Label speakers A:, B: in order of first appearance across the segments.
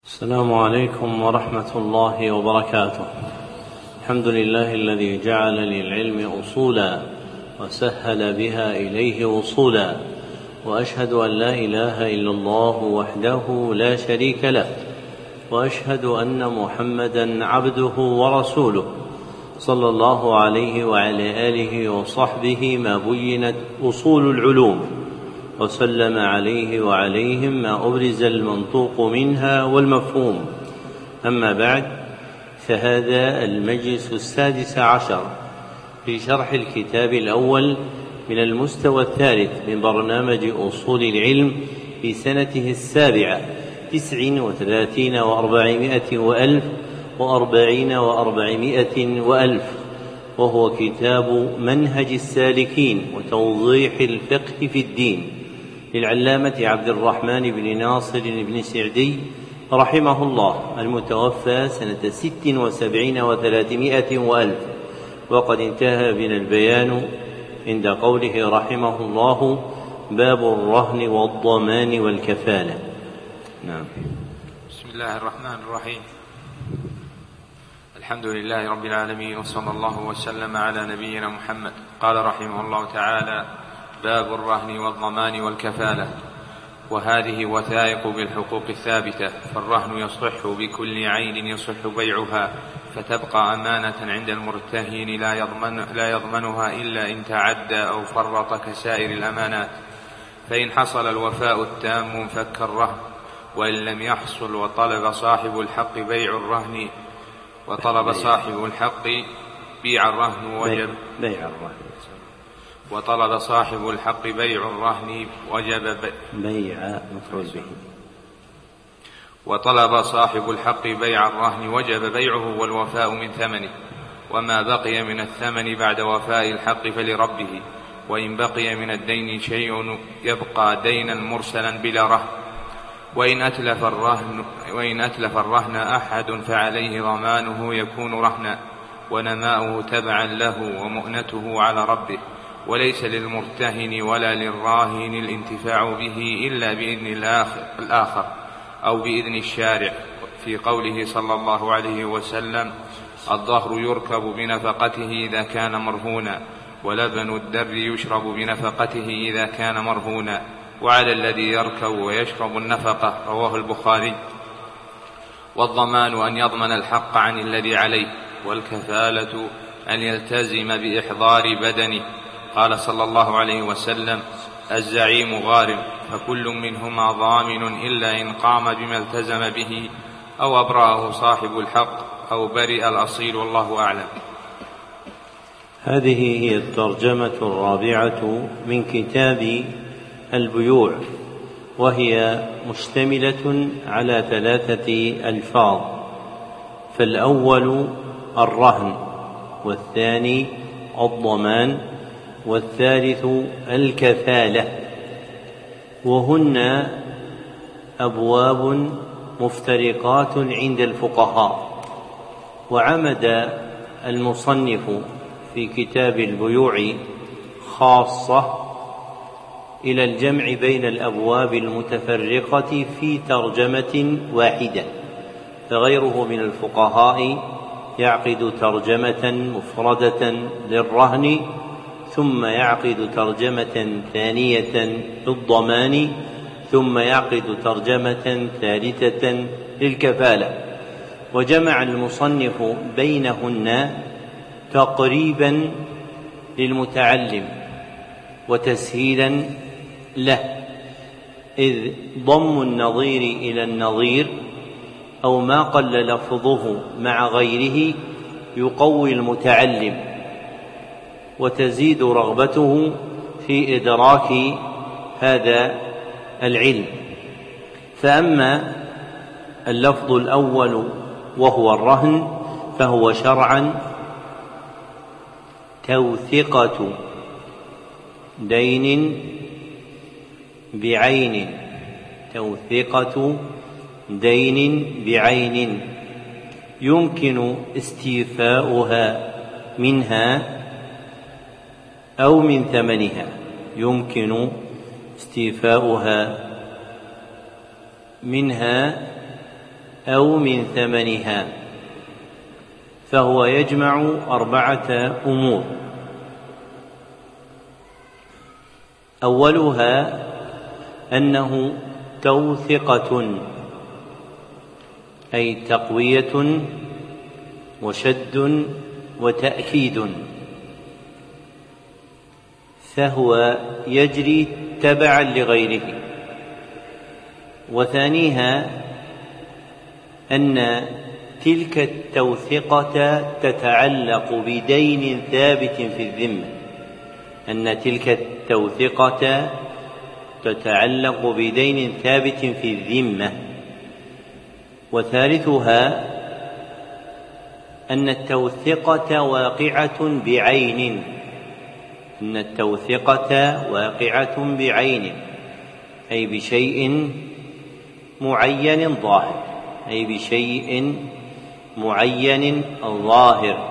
A: السلام عليكم ورحمة الله وبركاته. الحمد لله الذي جعل للعلم أصولا وسهل بها إليه وصولا، وأشهد أن لا إله إلا الله وحده لا شريك له، وأشهد أن محمدا عبده ورسوله صلى الله عليه وعلى آله وصحبه ما بينت أصول العلوم، وسلم عليه وعليهم ما أبرز المنطوق منها والمفهوم. أما بعد، فهذا المجلس 16 في شرح الكتاب الأول من المستوى الثالث من برنامج أصول العلم في سنته 7 39 و400 وألف و40 و400 وألف، وهو كتاب منهج السالكين وتوضيح الفقه في الدين للعلامة عبد الرحمن بن ناصر بن سعدي رحمه الله، المتوفى سنة 76 و300 وألف. وقد انتهى بنا البيان عند قوله رحمه الله: باب الرهن والضمان والكفالة. نعم.
B: بسم الله الرحمن الرحيم. الحمد لله رب العالمين، وصلى الله وسلم على نبينا محمد. قال رحمه الله تعالى: باب الرهن والضمان والكفالة. وهذه وثائق بالحقوق الثابتة، فالرهن يصح بكل عين يصح بيعها، فتبقى أمانة عند المرتهن لا يضمنها إلا إن تعدى أو فرط كسائر الأمانات. فإن حصل الوفاء التام انفك الرهن، وإن لم يحصل وطلب صاحب الحق بيع الرهن وطلب صاحب الحق بيع الرهن وجب بيعه والوفاء من ثمنه، وما بقي من الثمن بعد وفاء الحق فلربه. وإن بقي من الدين شيء يبقى دينا مرسلا بلا رهن. وإن أتلف الرهن أحد فعليه ضمانه يكون رهنا، ونماؤه تبعا له ومؤنته على ربه، وليس للمرتهن ولا للراهن الانتفاع به إلا بإذن الآخر أو بإذن الشارع، في قوله صلى الله عليه وسلم: الظهر يركب بنفقته إذا كان مرهونا، ولبن الدر يشرب بنفقته إذا كان مرهونا، وعلى الذي يركب ويشرب النفقة. رواه البخاري. والضمان أن يضمن الحق عن الذي عليه، والكفالة أن يلتزم بإحضار بدنه. قال صلى الله عليه وسلم: الزعيم غارم، فكل منهما ضامن إلا إن قام بما التزم به، أو أبرأه صاحب الحق، أو برئ الأصيل، والله أعلم.
A: هذه هي الترجمة الرابعة من كتاب البيوع، وهي مشتملة على 3 ألفاظ: فالأول الرهن، والثاني الضمان، والثالث الكفالة. وهن أبواب مفترقات عند الفقهاء. وعمد المصنف في كتاب البيوع خاصة إلى الجمع بين الأبواب المتفرقة في ترجمة واحدة، فغيره من الفقهاء يعقد ترجمة مفردة للرهن، ثم يعقد ترجمة ثانية للضمان، ثم يعقد ترجمة ثالثة للكفالة. وجمع المصنف بينهن تقريبا للمتعلم وتسهيلا له، إذ ضم النظير إلى النظير أو ما قل لفظه مع غيره يقوي المتعلم وتزيد رغبته في إدراك هذا العلم. فأما اللفظ الأول وهو الرهن، فهو شرعا توثقة دين بعين، توثقة دين بعين يمكن استيفاؤها منها أو من ثمنها، يمكن استيفاؤها منها أو من ثمنها، فهو يجمع 4 أمور. أولها أنه توثقة، أي تقوية وشد وتأكيد، فهو يجري تبعا لغيره. وثانيها أن تلك التوثقة تتعلق بدين ثابت في الذمة، أن تلك التوثقة تتعلق بدين ثابت في الذمة. وثالثها أن التوثقة واقعة بعين، أن التوثقة واقعة بعين، أي بشيء معين ظاهر، أي بشيء معين ظاهر.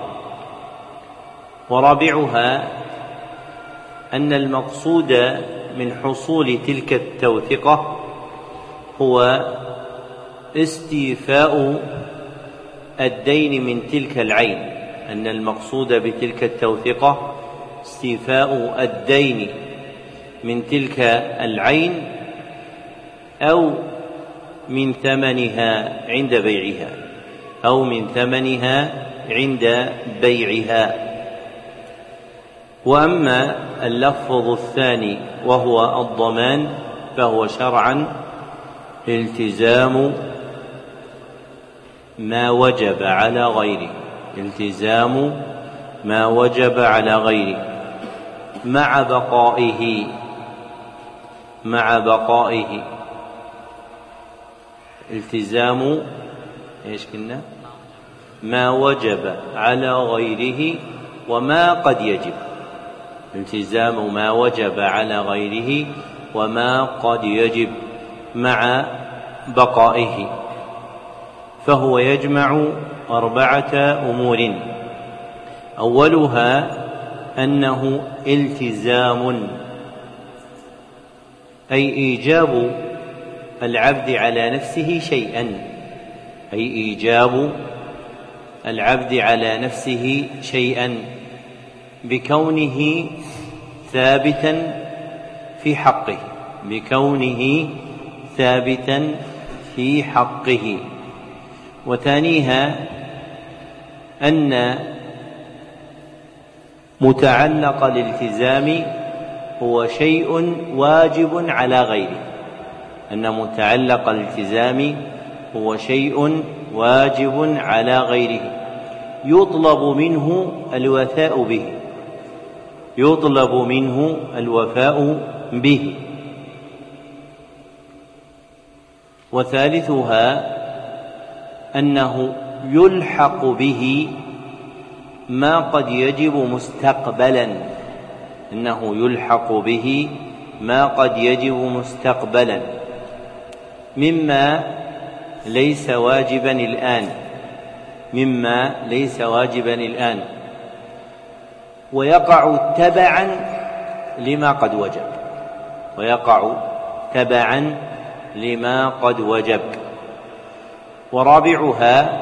A: ورابعها أن المقصود من حصول تلك التوثقة هو استيفاء الدين من تلك العين، أن المقصود بتلك التوثقة استيفاء الدين من تلك العين أو من ثمنها عند بيعها، أو من ثمنها عند بيعها. وأما اللفظ الثاني وهو الضمان، فهو شرعا التزام ما وجب على غيره، التزام ما وجب على غيره مع بقائه التزام ايش قلنا؟ ما وجب على غيره وما قد يجب، التزام ما وجب على غيره وما قد يجب مع بقائه، فهو يجمع 4 أمور. أولها أنه التزام، أي إيجاب العبد على نفسه شيئا، أي إيجاب العبد على نفسه شيئا بكونه ثابتا في حقه، بكونه ثابتا في حقه. وثانيها أن متعلق الالتزام هو شيء واجب على غيره، أن متعلق الالتزام هو شيء واجب على غيره يطلب منه الوفاء به، يطلب منه الوفاء به. وثالثها أنه يلحق به ما قد يجب مستقبلا، أنه يلحق به ما قد يجب مستقبلا مما ليس واجبا الآن، مما ليس واجبا الآن، ويقع تبعا لما قد وجب، ويقع تبعا لما قد وجب. ورابعها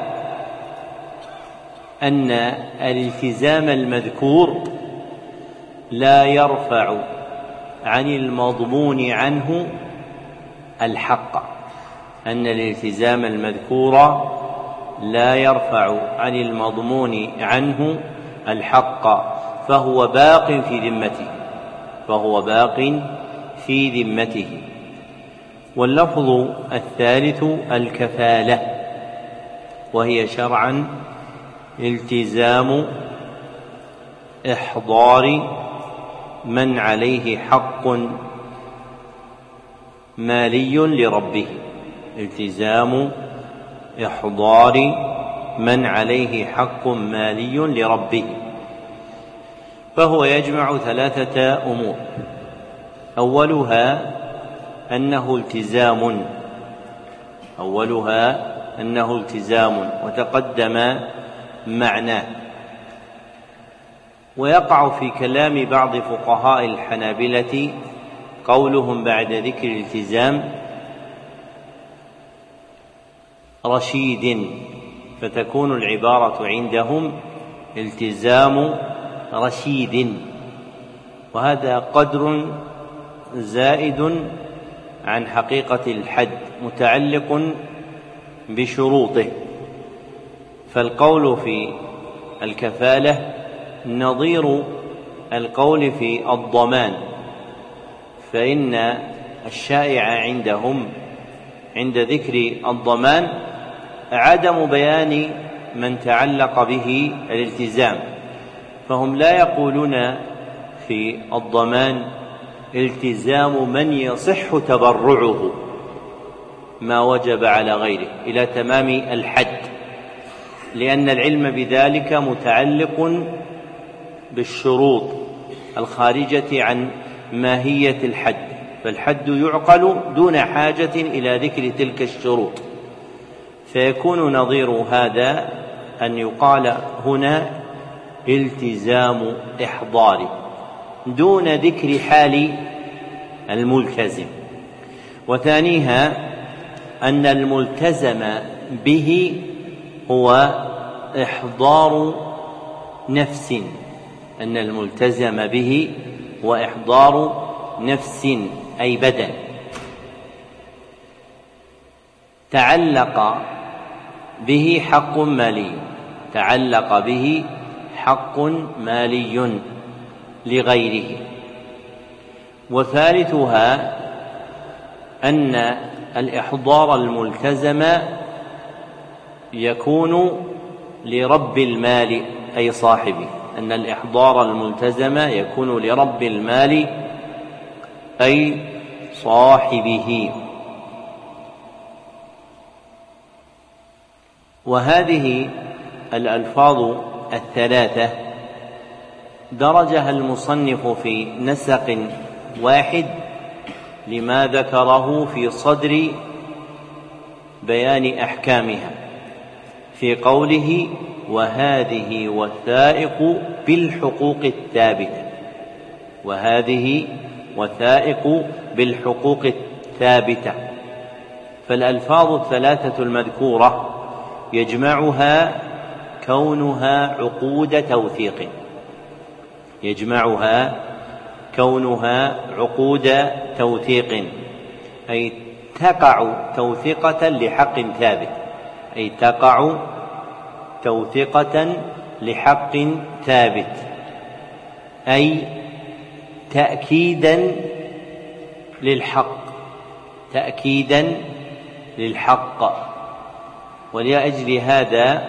A: أن الالتزام المذكور لا يرفع عن المضمون عنه الحق، أن الالتزام المذكور لا يرفع عن المضمون عنه الحق، فهو باق في ذمته، فهو باق في ذمته. واللفظ الثالث الكفالة، وهي شرعا التزام إحضار من عليه حق مالي لربه، التزام إحضار من عليه حق مالي لربه، فهو يجمع 3 أمور. أولها أنه التزام وتقدم معناه. ويقع في كلام بعض فقهاء الحنابلة قولهم بعد ذكر الالتزام رشيد، فتكون العبارة عندهم التزام رشيد، وهذا قدر زائد عن حقيقة الحد متعلق بشروطه. فالقول في الكفالة نظير القول في الضمان، فإن الشائع عندهم عند ذكر الضمان عدم بيان من تعلق به الالتزام، فهم لا يقولون في الضمان التزام من يصح تبرعه ما وجب على غيره إلى تمام الحد، لأن العلم بذلك متعلق بالشروط الخارجة عن ماهية الحد، فالحد يعقل دون حاجة إلى ذكر تلك الشروط، فيكون نظير هذا أن يقال هنا التزام إحضار دون ذكر حال الملتزم. وثانيها أن الملتزم به هو إحضار نفس، أن الملتزم به هو إحضار نفس أي بدن تعلق به حق مالي، تعلق به حق مالي لغيره. وثالثها أن الإحضار الملتزم يكون لرب المال أي صاحبه، أن الإحضار الملتزم يكون لرب المال أي صاحبه. وهذه الألفاظ الثلاثة درجها المصنف في نسق واحد لما ذكره في صدر بيان أحكامها في قوله وهذه وثائق بالحقوق الثابتة، وهذه وثائق بالحقوق الثابتة. فالألفاظ الثلاثة المذكورة يجمعها كونها عقود توثيق، يجمعها كونها عقود توثيق، أي تقع توثيقة لحق ثابت، أي تقع توثيقة لحق ثابت، أي تأكيدا للحق، تأكيدا للحق. ولأجل هذا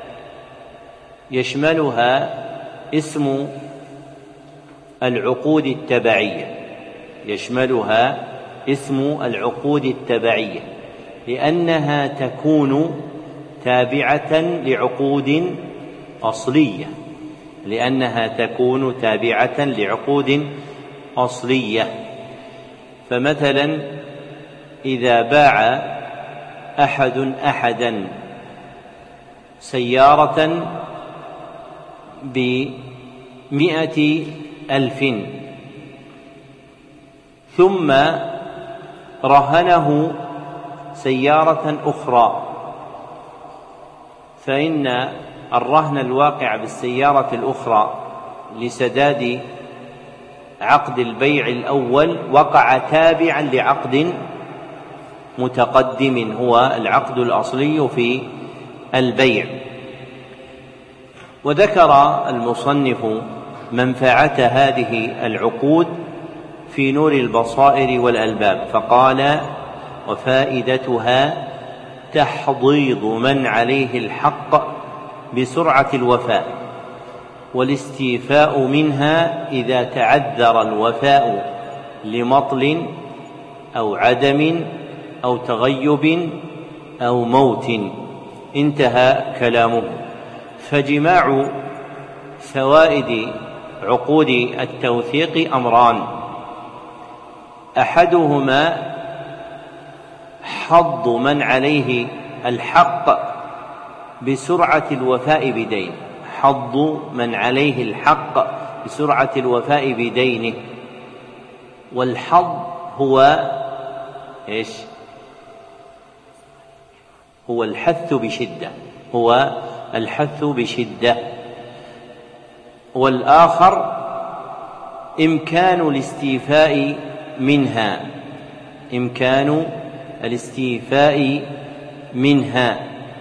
A: يشملها اسم العقود التبعية، يشملها اسم العقود التبعية، لأنها تكون تابعة لعقود أصلية، لأنها تكون تابعة لعقود أصلية. فمثلا إذا باع أحدا سيارة ب100,000 ثم رهنه سيارة أخرى، فإن الرهن الواقع بالسيارة الأخرى لسداد عقد البيع الأول وقع تابعا لعقد متقدم هو العقد الأصلي في البيع. وذكر المصنف منفعة هذه العقود في نور البصائر والألباب، فقال وفائدتها تحضيض من عليه الحق بسرعة الوفاء والاستيفاء منها إذا تعذر الوفاء لمطل أو عدم أو تغيب أو موت. انتهى كلامه. فجماع فوائد عقود التوثيق أمران: أحدهما حض من عليه الحق بسرعة الوفاء بدينه، حض من عليه الحق بسرعة الوفاء بدينه. والحظ هو إيش؟ هو الحث بشدة، هو الحث بشدة. والآخر إمكان الاستيفاء منها، إمكان الاستيفاء منها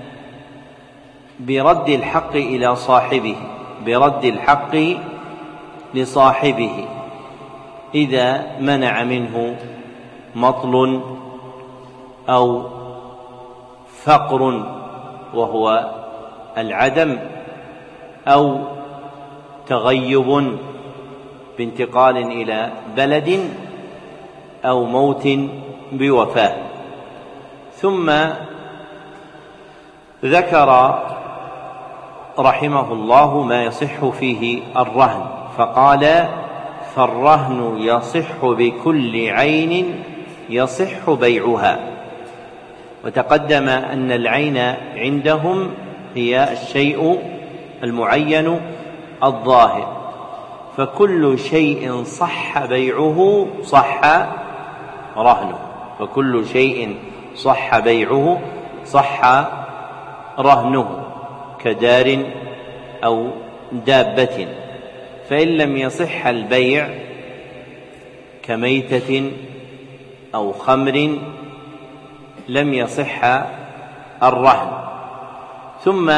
A: برد الحق إلى صاحبه، برد الحق لصاحبه إذا منع منه مطل أو فقر وهو العدم، أو تغيب بانتقال إلى بلد، أو موت بوفاة. ثم ذكر رحمه الله ما يصح فيه الرهن، فقال: فالرهن يصح بكل عين يصح بيعها. وتقدم أن العين عندهم هي الشيء المعين الظاهر، فكل شيء صح بيعه صح رهنه، فكل شيء صح بيعه صح رهنه، كدار أو دابة. فإن لم يصح البيع كميتة أو خمر لم يصح الرهن. ثم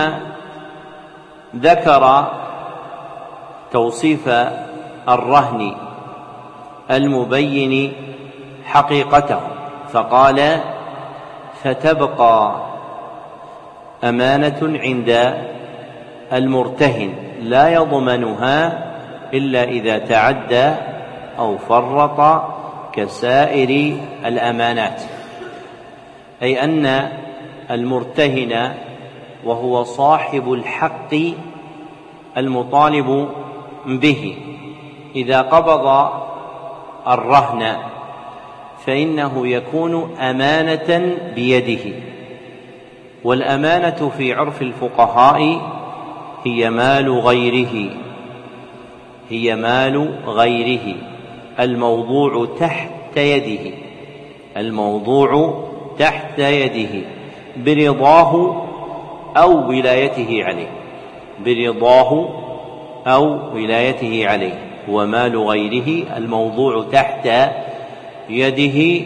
A: ذكر توصيف الرهن المبين حقيقته، فقال: فتبقى أمانة عند المرتهن لا يضمنها إلا إذا تعدى أو فرط كسائر الأمانات، أي أن المرتهن وهو صاحب الحق المطالب به إذا قبض الرهن فإنه يكون أمانة بيده. والأمانة في عرف الفقهاء هي مال غيره، هي مال غيره الموضوع تحت يده، الموضوع تحت يده برضاه أو ولايته عليه، برضاه أو ولايته عليه. ومال غيره الموضوع تحت يده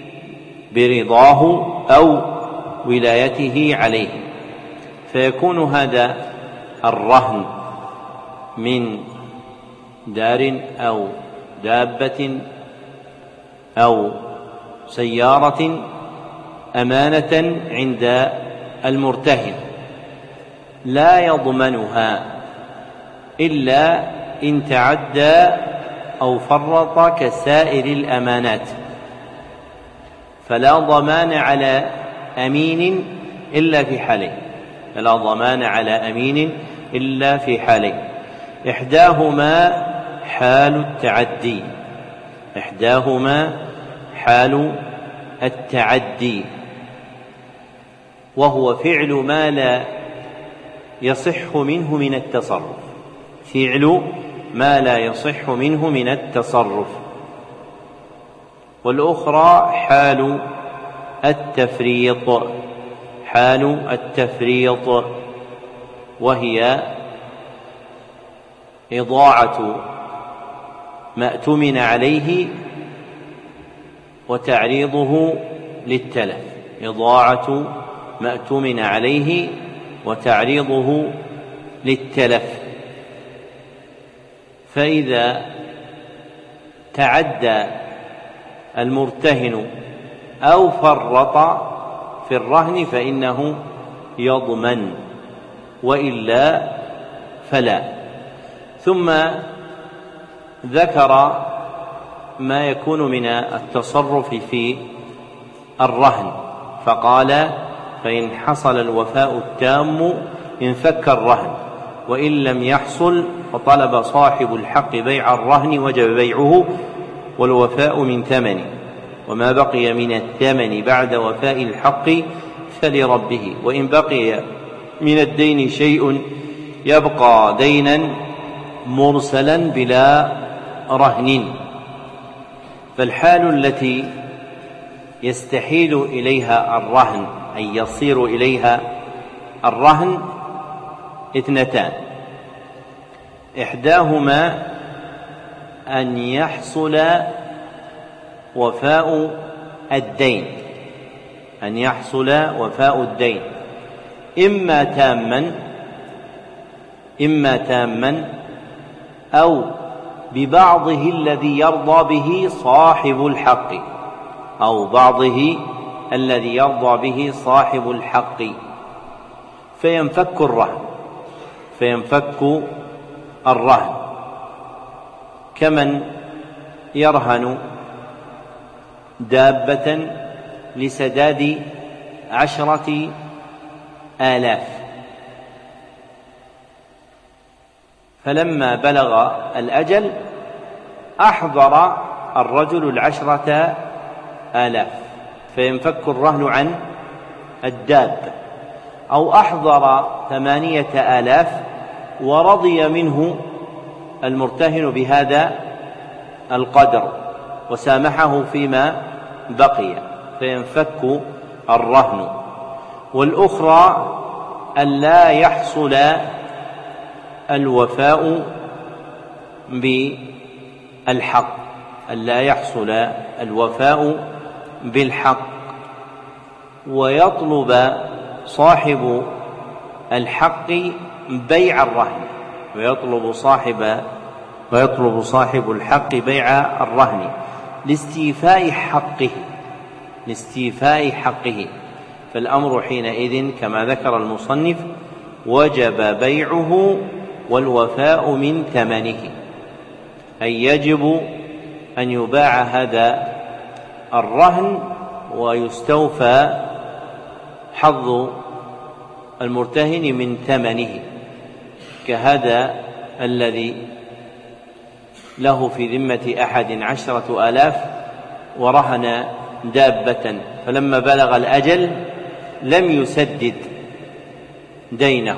A: برضاه أو ولايته عليه، فيكون هذا الرهن من دار أو دابة أو سيارة أمانة عند المرتهن لا يضمنها إلا إن تعدى أو فرط كسائر الأمانات، فلا ضمان على أمين إلا في حالين، فلا ضمان على أمين إلا في حالين: إحداهما حال التعدي، إحداهما حال التعدي، وهو فعل ما لا يصح منه من التصرف، فعل ما لا يصح منه من التصرف. والأخرى حال التفريط، حال التفريط، وهي إضاعة ما اؤتمن عليه وتعريضه للتلف، إضاعة ما اؤتمن عليه وتعريضه للتلف. فإذا تعدى المرتهن أو فرط في الرهن فإنه يضمن، وإلا فلا. ثم ذكر ما يكون من التصرف في الرهن، فقال: فإن حصل الوفاء التام انفك الرهن، وإن لم يحصل فطلب صاحب الحق بيع الرهن وجب بيعه والوفاء من ثمنه، وما بقي من الثمن بعد وفاء الحق فلربه، وإن بقي من الدين شيء يبقى دينا مرسلا بلا رهن. فالحال التي يستحيل إليها الرهن أي يصير إليها الرهن اثنتان: إحداهما أن يحصل وفاء الدين، أن يحصل وفاء الدين إما تاما أو ببعضه الذي يرضى به صاحب الحق، أو بعضه الذي يرضى به صاحب الحق، فينفك الرهن كمن يرهن دابة لسداد 10,000، فلما بلغ الأجل أحضر الرجل 10,000 فينفك الرهن عن الدابة، أو أحضر 8,000 ورضي منه المرتهن بهذا القدر وسامحه فيما بقي فينفك الرهن. والأخرى أن لا يحصل الوفاء بالحق، ويطلب صاحب الحق بيع الرهن، ويطلب صاحب الحق بيع الرهن لاستيفاء حقه، فالأمر حينئذ كما ذكر المصنف وجب بيعه والوفاء من ثمنه، أي يجب أن يباع هذا الرهن ويستوفى حظ المرتهن من ثمنه، كهذا الذي له في ذمة أحد 10,000 ورهن دابة، فلما بلغ الأجل لم يسدد دينه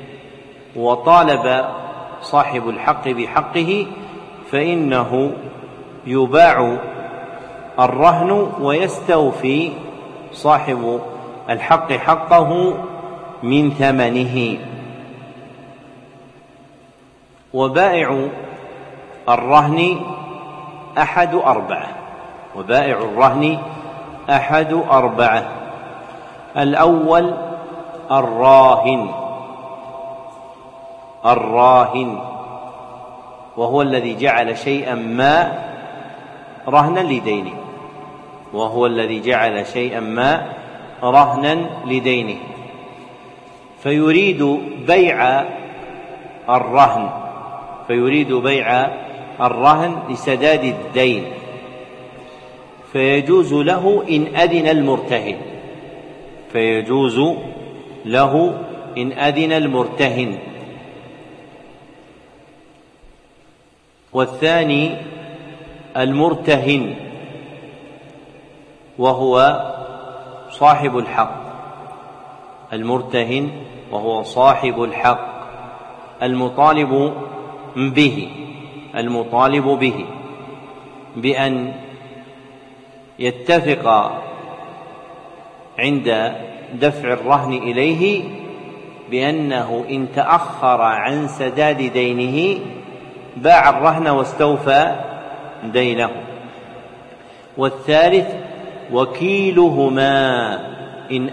A: وطالب صاحب الحق بحقه، فإنه يباع الرهن ويستوفي صاحب الحق حقه من ثمنه. وبائع الرهن أحد أربعة: الأول الراهن وهو الذي جعل شيئا ما رهنا لدينه، فيريد بيع الرهن لسداد الدين، فيجوز له إن أذن المرتهن. والثاني المرتهن وهو صاحب الحق المطالب به بأن يتفق عند دفع الرهن إليه بأنه إن تأخر عن سداد دينه باع الرهن واستوفى دينه. والثالث وكيلهما إن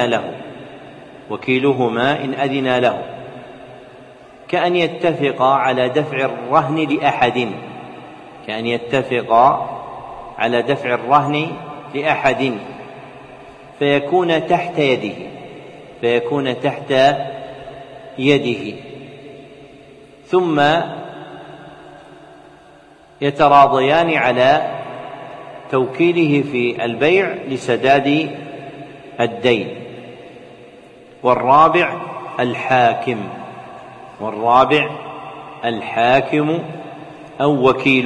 A: أذن له، كأن يتفق على دفع الرهن لأحد فيكون تحت يده ثم يتراضيان على توكيله في البيع لسداد الدين. والرابع الحاكم أو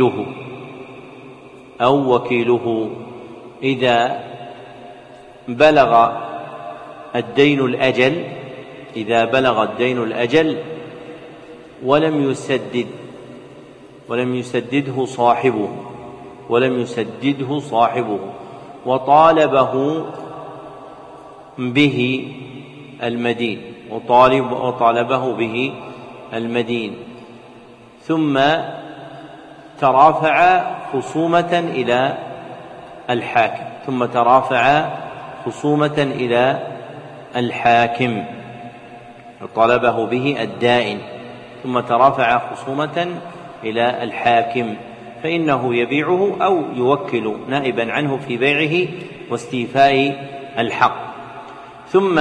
A: وكيله إذا بلغ الدين الأجل ولم يسدده صاحبه وطالبه به المدين وطالبه به المدين، ثم ترافع خصومة إلى الحاكم طلبه به الدائن، ثم ترافع خصومة إلى الحاكم، فإنه يبيعه أو يوكل نائبا عنه في بيعه واستيفاء الحق. ثم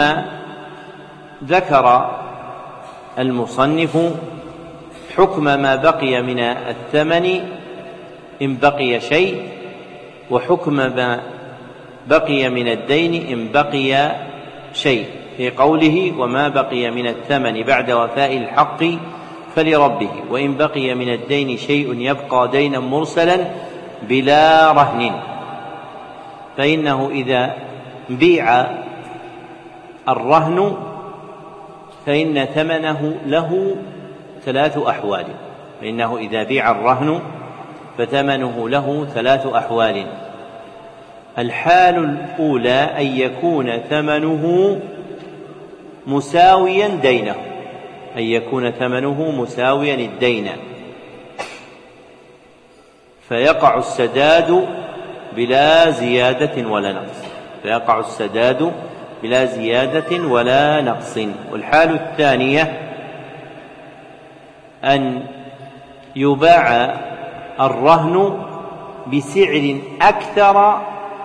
A: ذكر المصنف حكم ما بقي من الثمن إن بقي شيء، وحكم ما بقي من الدين إن بقي شيء، في قوله وما بقي من الثمن بعد وفاء الحق فلربه، وإن بقي من الدين شيء يبقى دينا مرسلا بلا رهن، فإنه إذا بيع الرهن فإن ثمنه له 3 أحوال، فإنه إذا بيع الرهن فثمنه له 3 أحوال. الحال الأولى أن يكون ثمنه مساويا دينه، أن يكون ثمنه مساويا الدين، فيقع السداد بلا زيادة ولا نقص. والحال الثانية أن يباع الرهن بسعر أكثر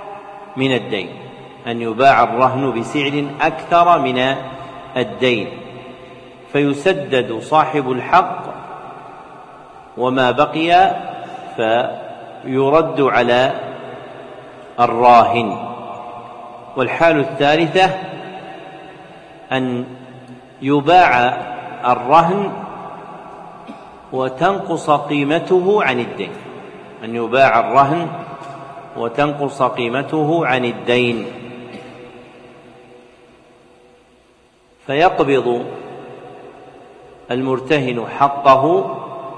A: من الدين، فيسدد صاحب الحق وما بقي فيرد على الراهن. والحال الثالثة أن يباع الرهن وتنقص قيمته عن الدين، فيقبض المرتهن حقه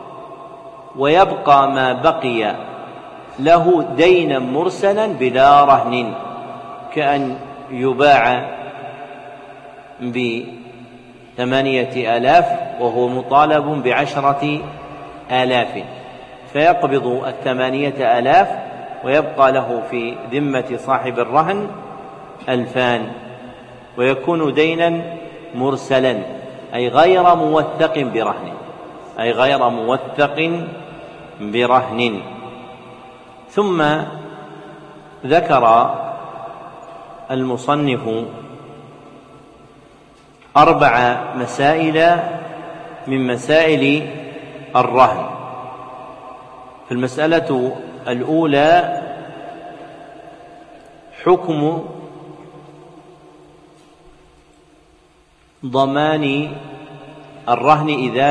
A: ويبقى ما بقي له دينا مرسلا بلا رهن، كأن يباع ب8,000 وهو مطالب ب10,000، فيقبض 8,000 ويبقى له في ذمة صاحب الرهن 2,000، ويكون دينا مرسلا أي غير موثق برهن. ثم ذكر المصنف 4 مسائل من مسائل الرهن. فالمسألة الأولى حكم ضمان الرهن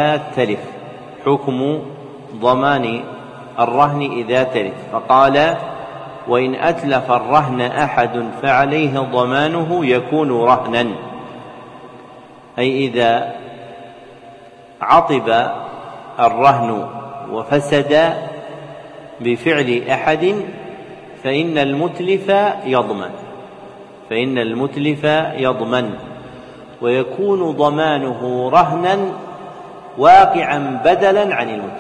A: إذا تلف، فقال وإن أتلف الرهن أحد فعليه ضمانه يكون رهنا، أي إذا عطب الرهن وفسد بفعل أحد فإن المتلف يضمن، ويكون ضمانه رهنا واقعا بدلا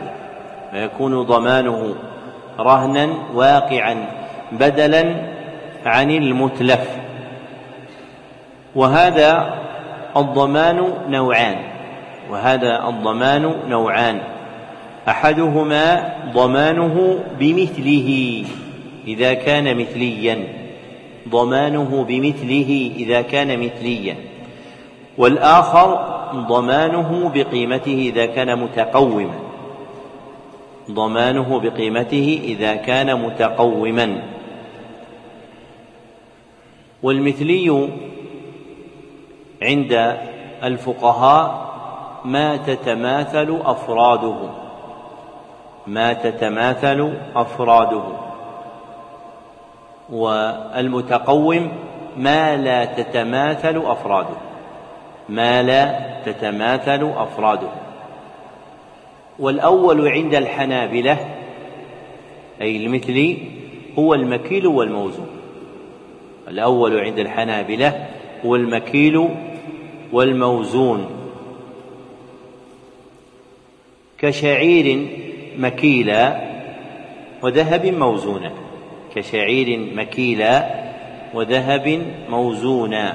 A: عن المتلف. وهذا الضمان نوعان، أحدهما ضمانه بمثله إذا كان مثليا، والآخر ضمانه بقيمته إذا كان متقوما. والمثلي عند الفقهاء ما تتماثل أفراده، والمتقوم ما لا تتماثل أفراده. والأول عند الحنابلة أي المثلي هو المكيل والموزون، والمكيل والموزون، كشعير مكيلا وذهب موزونا، كشعير مكيلا وذهب موزونا.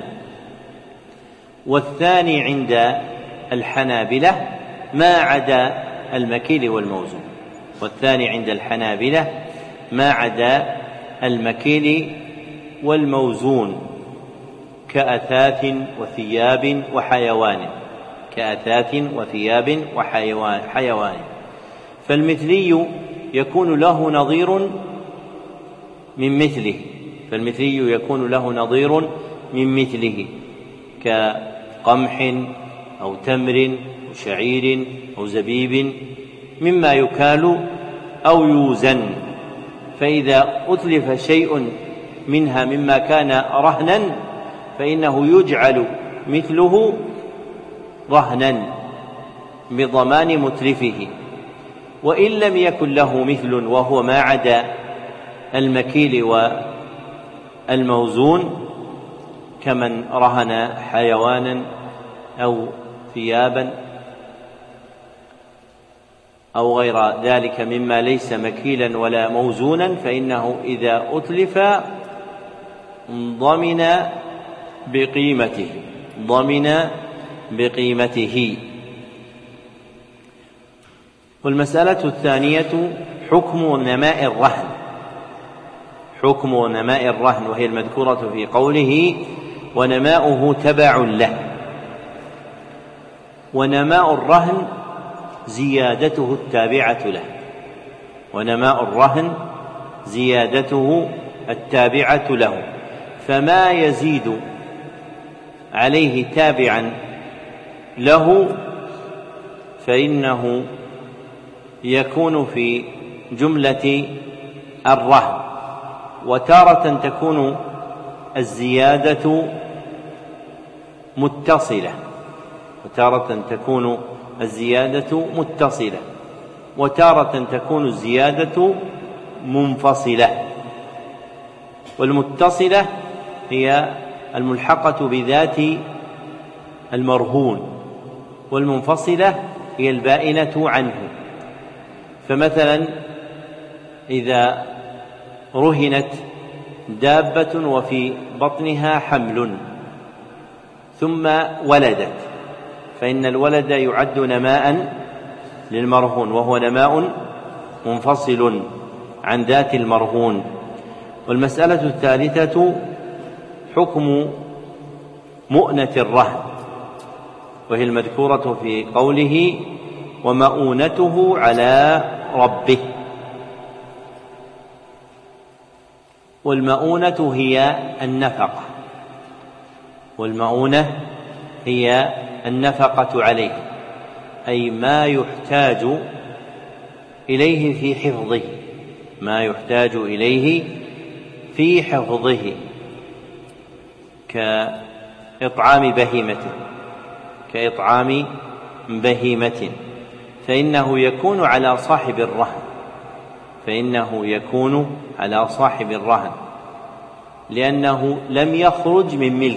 A: والثاني عند الحنابلة ما عدا المكيل والموزون، والثاني عند الحنابلة ما عدا المكيل والموزون، كأثاث وثياب وحيوان، كأثاث وثياب وحيوان. فالمثلي يكون له نظير من مثله، فالمثلي يكون له نظير من مثله كقمح أو تمر أو شعير أو زبيب مما يكال أو يوزن. فإذا أتلف شيء منها مما كان رهنا فإنه يجعل مثله رهنا بضمان متلفه. وإن لم يكن له مثل وهو ما عدا المكيل والموزون، كمن رهن حيوانا أو ثيابا أو غير ذلك مما ليس مكيلا ولا موزونا، فإنه إذا أتلف ضمن بقيمته. والمسألة الثانية حكم نماء الرهن، حكم نماء الرهن، وهي المذكورة في قوله ونماؤه تبع له. ونماء الرهن زيادته التابعة له، ونماء الرهن زيادته التابعة له، فما يزيد عليه تابعا له فإنه يكون في جملة الرهن. وتارة تكون الزيادة متصلة، وتارة تكون الزيادة متصلة، وتارة تكون الزيادة منفصلة. والمتصلة هي الملحقة بذات المرهون، والمنفصلة هي البائنة عنه. فمثلا إذا رهنت دابة وفي بطنها حمل ثم ولدت، فإن الولد يعد نماء للمرهون، وهو نماء منفصل عن ذات المرهون. والمسألة الثالثة حكم مؤنة الرهن، وهي المذكورة في قوله ومؤونته على ربه. والمؤونة هي النفقة، والمؤونة هي النفقة عليه، أي ما يحتاج إليه في حفظه، ما يحتاج إليه في حفظه، كإطعام بهيمة، فإنه يكون على صاحب الرهن، فإنه يكون على صاحب الرهن لأنه لم يخرج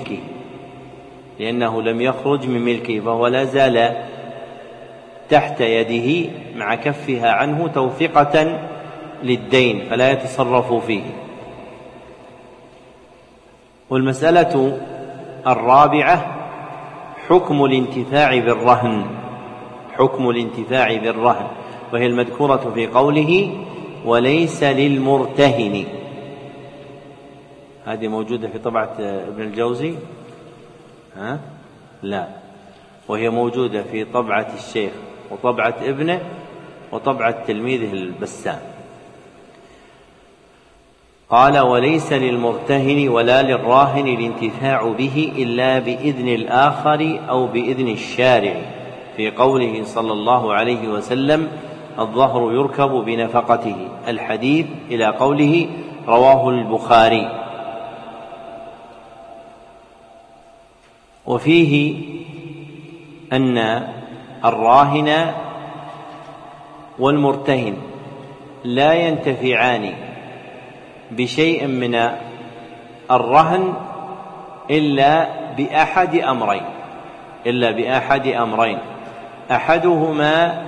A: من ملكه، فهو لا زال تحت يده مع كفها عنه توثيقة للدين، فلا يتصرف فيه. والمسألة الرابعة حكم الانتفاع بالرهن، وهي المذكورة في قوله وليس للمرتهن. هذه موجودة في طبعة ابن الجوزي؟ لا، وهي موجودة في طبعة الشيخ وطبعة ابنه وطبعة تلميذه البسام. قال وليس للمرتهن ولا للراهن الانتفاع به إلا بإذن الآخر أو بإذن الشارع، في قوله صلى الله عليه وسلم الظهر يركب بنفقته، الحديث إلى قوله رواه البخاري. وفيه أن الراهن والمرتهن لا ينتفعان بشيء من الرهن إلا بأحد أمرين أحدهما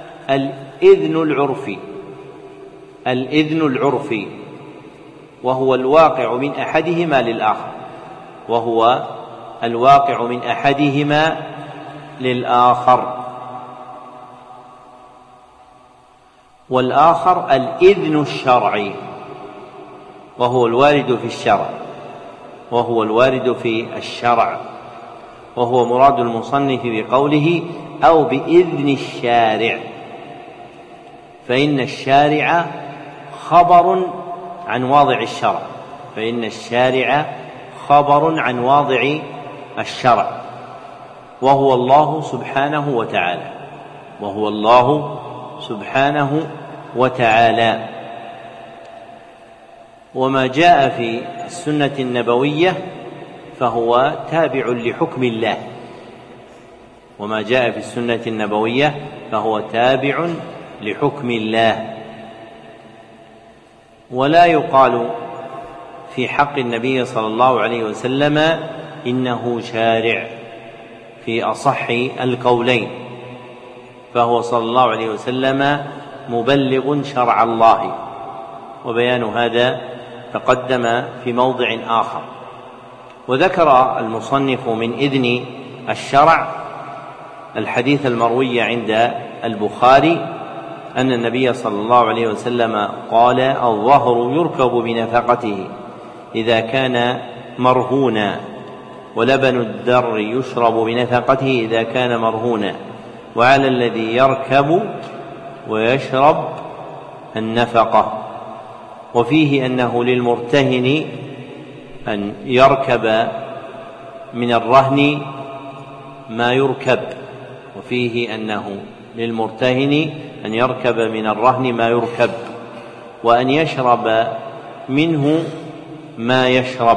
A: الإذن العرفي وهو الواقع من أحدهما للآخر والآخر الإذن الشرعي وهو الوارد في الشرع وهو مراد المصنف بقوله أو بإذن الشارع، فإن الشارع خبر عن واضع الشرع وهو الله سبحانه وتعالى. وما جاء في السنة النبوية فهو تابع لحكم الله، ولا يقال في حق النبي صلى الله عليه وسلم إنه شارع في أصح القولين، فهو صلى الله عليه وسلم مبلغ شرع الله، وبيان هذا تقدم في موضع آخر. وذكر المصنف من إذن الشرع الحديث المروي عند البخاري أن النبي صلى الله عليه وسلم قال: الظهر يركب بنفقته إذا كان مرهونا، ولبن الدر يشرب بنفقته إذا كان مرهونا، وعلى الذي يركب ويشرب النفقة. وفيه أنه للمرتهن أن يركب من الرهن ما يركب وأن يشرب منه ما يشرب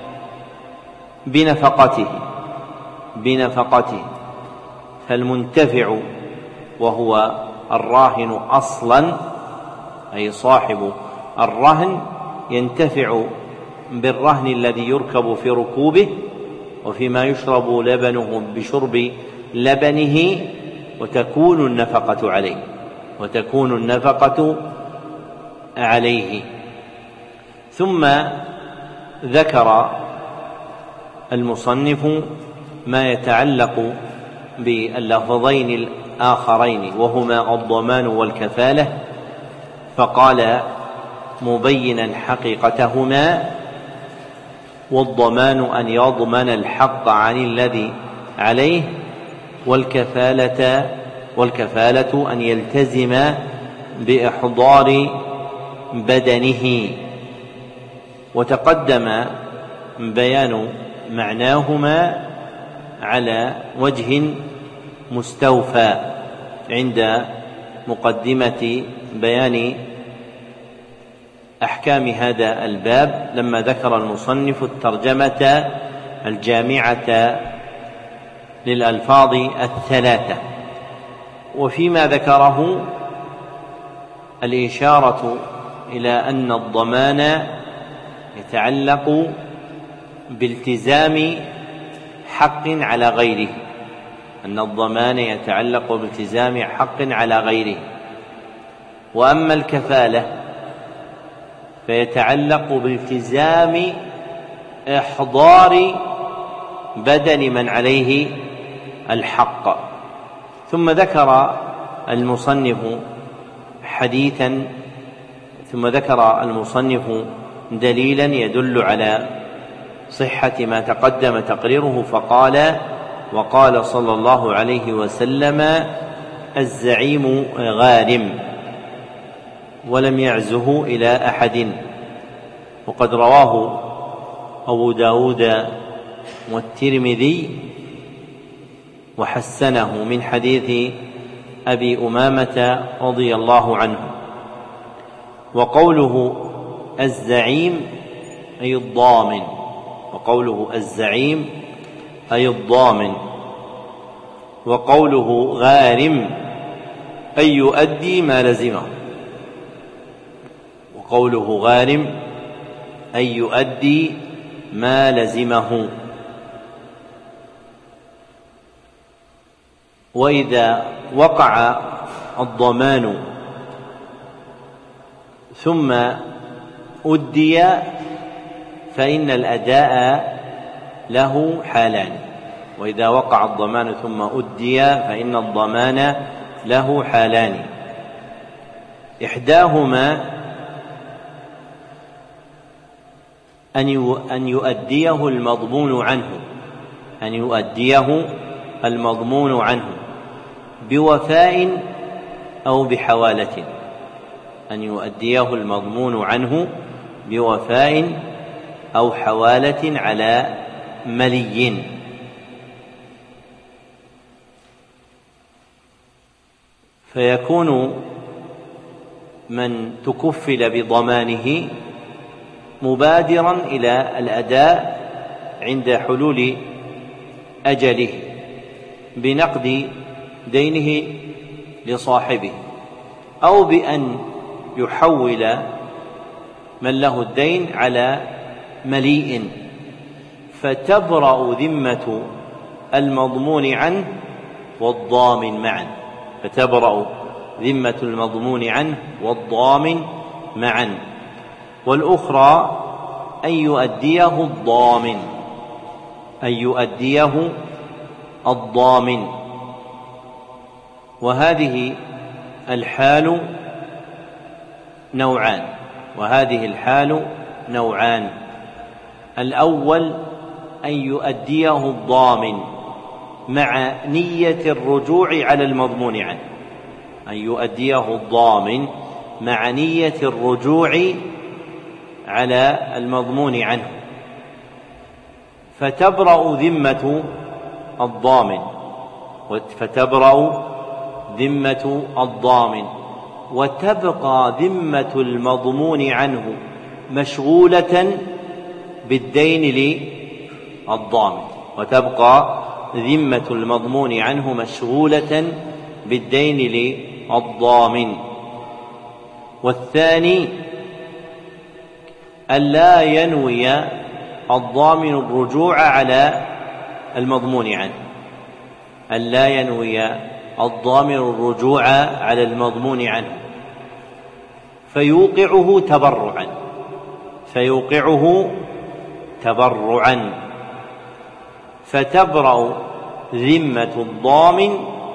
A: بنفقته. فالمنتفع وهو الراهن أصلا، أي صاحب الرهن، ينتفع بالرهن الذي يركب في ركوبه وفيما يشرب لبنه بشرب لبنه، وتكون النفقة عليه. ثم ذكر المصنف ما يتعلق باللفظين الآخرين وهما الضمان والكفالة، فقال مبينا حقيقتهما: والضمان أن يضمن الحق عن الذي عليه، والكفالة أن يلتزم بإحضار بدنه. وتقدم بيان معناهما على وجه مستوفى عند مقدمة بيان أحكام هذا الباب، لما ذكر المصنف الترجمة الجامعة للألفاظ الثلاثة. وفيما ذكره الإشارة إلى أن الضمان يتعلق بالتزام حق على غيره، وأما الكفالة فيتعلق بالتزام إحضار بدن من عليه الحق. ثم ذكر المصنف دليلا يدل على صحة ما تقدم تقريره، فقال: وقال صلى الله عليه وسلم: الزعيم غارم، ولم يعزه إلى أحد. وقد رواه أبو داود والترمذي وحسنه من حديث أبي أمامة رضي الله عنه. وقوله الزعيم أي الضامن، وقوله غارم أي يؤدي ما لزمه، وإذا وقع الضمان ثم أدي فإن الأداء له حالان. وإذا وقع الضمان ثم أدي فإن الضمان له حالان، إحداهما أن يؤديه المضمون عنه بوفاء أو بحوالة، أن يؤديه المضمون عنه بوفاء أو حوالة على ملي. فيكون من تكفل بضمانه مبادرا إلى الأداء عند حلول أجله بنقد دينه لصاحبه، أو بأن يحول من له الدين على مليء، فتبرأ ذمة المضمون عنه والضامن معا. والأخرى أن يؤديه الضامن. وهذه الحال نوعان. الأول أن يؤديه الضامن مع نية الرجوع على المضمون عنه، فتبرأ ذمة الضامن وتبقى ذمة المضمون عنه مشغولة بالدين للضامن. والثاني ألا ينوي الضامن الرجوع على المضمون عنه فيوقعه تبرعا، فتبرأ ذمة الضامن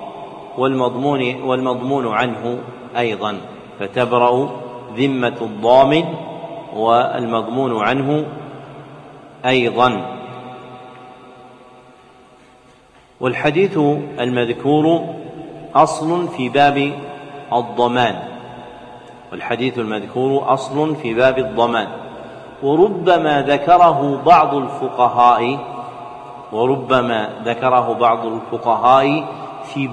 A: والمضمون عنه أيضا. والحديث المذكور أصل في باب الضمان، وربما ذكره بعض الفقهاء في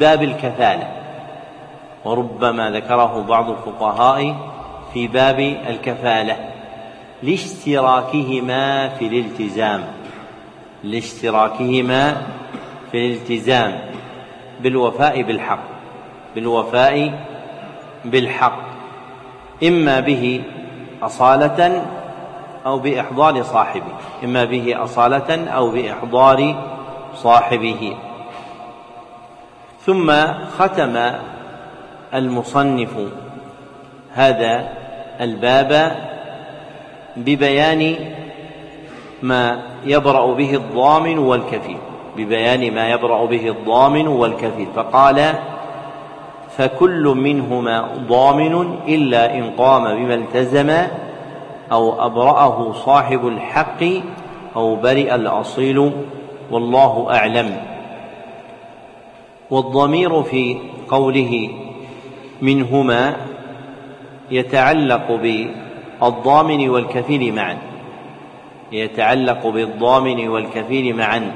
A: باب الكفالة لاشتراكهما في الالتزام بالوفاء بالحق، إما به أصالة أو بإحضار صاحبه. ثم ختم المصنف هذا الباب ببيان ما يبرأ به الضامن والكفيل، فقال: فكل منهما ضامن إلا إن قام بما التزم أو أبرأه صاحب الحق أو برئ الأصيل، والله أعلم. والضمير في قوله منهما يتعلق بالضامن والكفيل معا،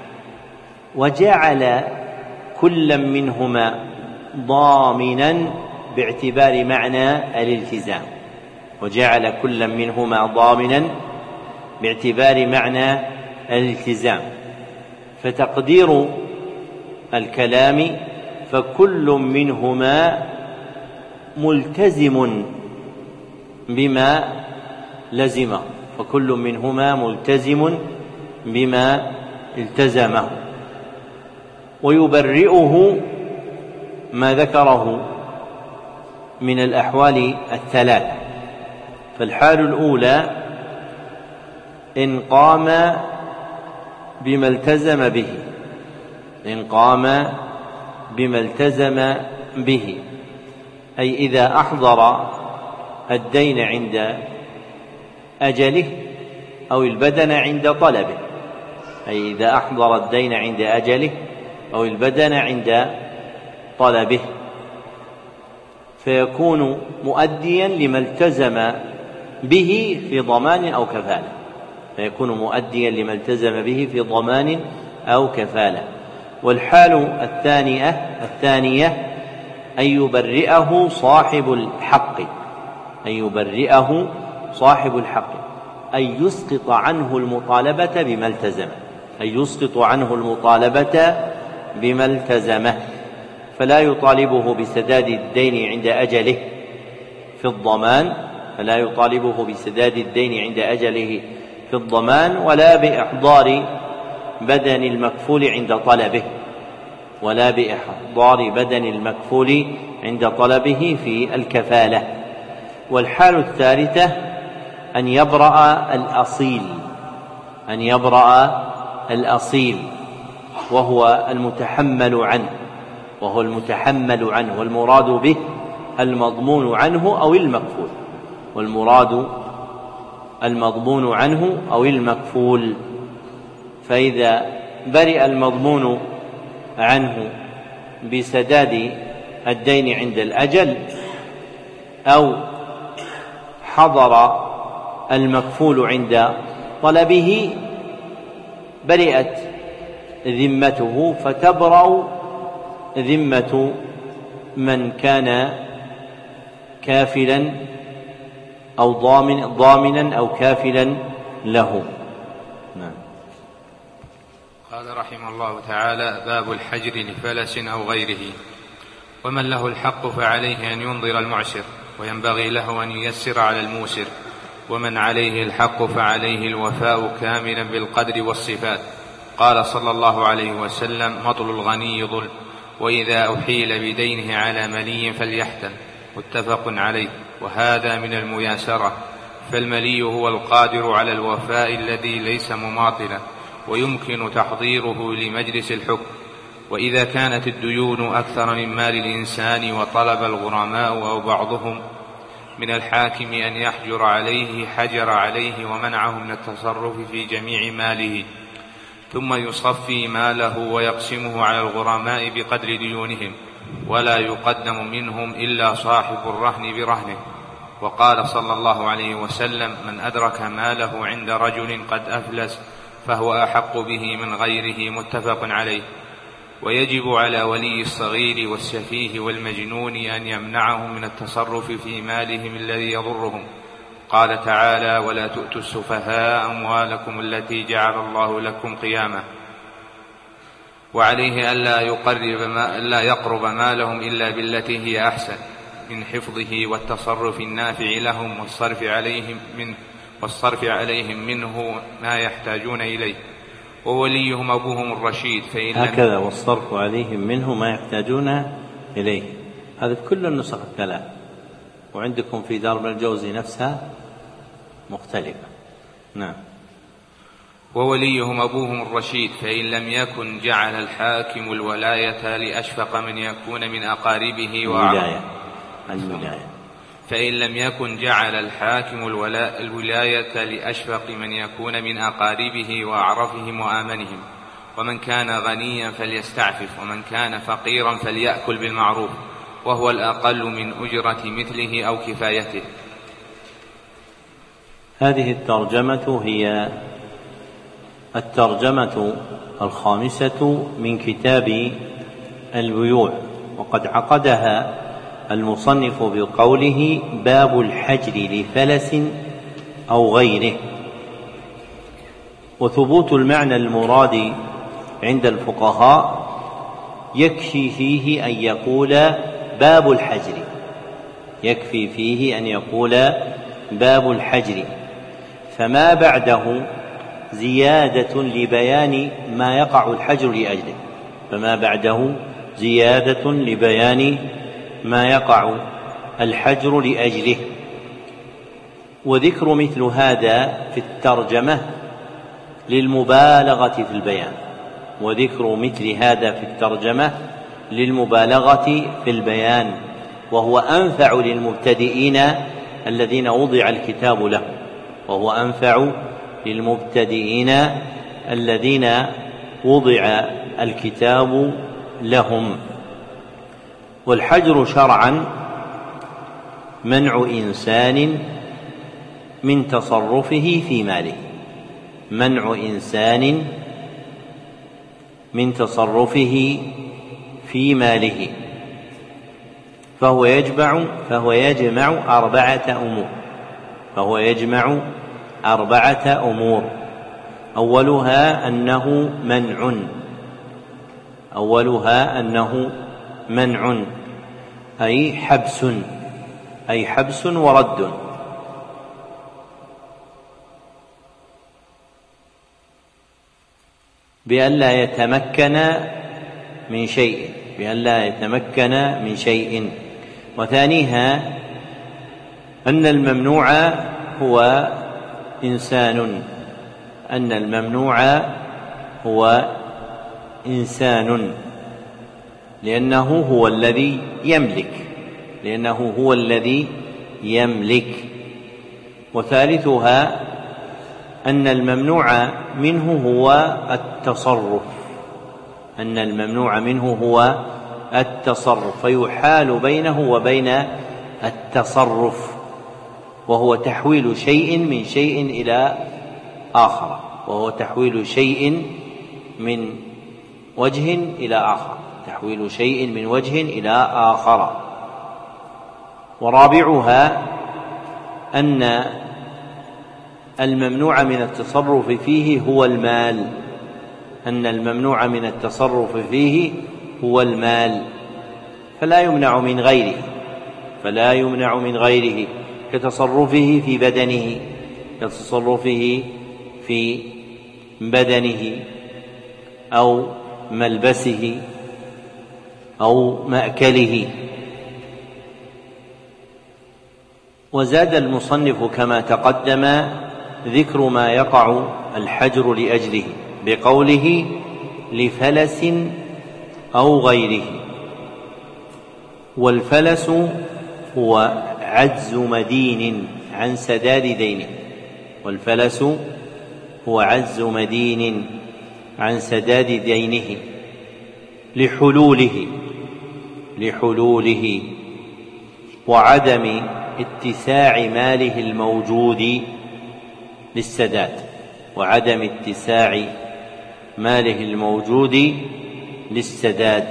A: وجعل كلا منهما ضامنا باعتبار معنى الالتزام. فتقدير الكلام: فكل منهما ملتزم بما التزمه، ويبرئه ما ذكره من الأحوال الثلاثة. فالحال الأولى إن قام بما التزم به، إن قام بما التزم به، أي إذا أحضر الدين عند أجله أو البدن عند طلبه، أي إذا أحضر الدين عند أجله أو البدن عند طلبه، فيكون مؤديا لما التزم به في ضمان أو كفالة، فيكون مؤديا لما التزم به في ضمان أو كفالة. والحال الثانية أن يبرئه صاحب الحق، أن يبرئه صاحب الحق، أن يسقط عنه المطالبة بما التزم، أن يسقط عنه المطالبة بما التزمه، فلا يطالبه بسداد الدين عند أجله في الضمان، فلا يطالبه بسداد الدين عند أجله في الضمان، ولا بإحضار بدن المكفول عند طلبه، ولا بإحضار بدن المكفول عند طلبه في الكفالة. والحال الثالثة أن يبرأ الأصيل، أن يبرأ الأصيل وهو المتحمل عنه، وهو المتحمل عنه، والمراد به المضمون عنه أو المكفول، والمراد المضمون عنه أو المكفول. فإذا برئ المضمون عنه بسداد الدين عند الأجل، أو حضر المكفول عند طلبه، برئت ذمته، فتبرأ ذمة من كان كافلا أو ضامنا أو كافلا له. نعم.
B: قال رحمه الله تعالى: باب الحجر لفلس أو غيره. ومن له الحق فعليه أن ينظر المعسر، وينبغي له أن ييسر على الموسر. ومن عليه الحق فعليه الوفاء كاملا بالقدر والصفات. قال صلى الله عليه وسلم: مطل الغني ظلم، وإذا أحيل بدينه على ملي فليحتل. متفق عليه. وهذا من المياسرة، فالملي هو القادر على الوفاء الذي ليس مماطلا، ويمكن تحضيره لمجلس الحكم. وإذا كانت الديون أكثر من مال الإنسان وطلب الغرماء أو بعضهم من الحاكم أن يحجر عليه، حجر عليه ومنعه من التصرف في جميع ماله، ثم يصفي ماله ويقسمه على الغرماء بقدر ديونهم، ولا يقدم منهم إلا صاحب الرهن برهنه. وقال صلى الله عليه وسلم: من أدرك ماله عند رجل قد أفلس فهو أحق به من غيره. متفق عليه. ويجب على ولي الصغير والسفيه والمجنون أن يمنعهم من التصرف في مالهم الذي يضرهم. قال تعالى: ولا تؤتوا السفهاء أموالكم التي جعل الله لكم قياما. وعليه ألا يقرب مالهم إلا بالتي هي أحسن، من حفظه والتصرف النافع لهم والصرف عليهم منه ما يحتاجون إليه. ووليهم أبوهم الرشيد،
A: هكذا، والصرف عليهم منه ما يحتاجون إليه. هذا في كل النسخ الثلاث، وعندكم في دار ابن الجوزي نفسها مختلفة. نعم.
B: ووليهم أبوهم الرشيد، فإن لم يكن جعل الحاكم الولاية لأشفق من يكون من أقاربه فإن لم يكن جعل الحاكم الولاية لأشفق من يكون من أقاربه وأعرفهم وآمنهم. ومن كان غنيا فليستعفف، ومن كان فقيرا فليأكل بالمعروف، وهو الأقل من أجرة مثله أو كفايته.
A: هذه الترجمة هي الترجمة الخامسة من كتاب البيوع، وقد عقدها المصنف بقوله: باب الحجر لفلس أو غيره. وثبوت المعنى المراد عند الفقهاء يكفي فيه أن يقول باب الحجر، يكفي فيه أن يقول باب الحجر، فما بعده زيادة لبيان ما يقع الحجر لأجله، فما بعده زيادة لبيان ما يقع الحجر لأجله. وذكر مثل هذا في الترجمة للمبالغة في البيان، وذكر مثل هذا في الترجمة للمبالغة في البيان، وهو أنفع للمبتدئين الذين وضع الكتاب لهم، وهو أنفع للمبتدئين الذين وضع الكتاب لهم. والحجر شرعا منع إنسان من تصرفه في ماله، منع إنسان من تصرفه في ماله، فهو يجمع أربعة أمور. أولها أنه منع أي حبس ورد. بأن لا يتمكن من شيء. وثانيها أن الممنوع هو إنسان، لأنه هو الذي يملك. وثالثها أن الممنوع منه هو التصرف، فيحال بينه وبين التصرف، وهو تحويل شيء من شيء إلى آخر، من وجه إلى آخر. ورابعها أن الممنوع من التصرف فيه هو المال، فلا يمنع من غيره كتصرفه في بدنه أو ملبسه أو مأكله. وزاد المصنف كما تقدم ذكر ما يقع الحجر لأجله بقوله لفلس أو غيره. والفلس هو عجز مدين عن سداد دينه لحلوله وعدم اتساع ماله الموجود للسداد.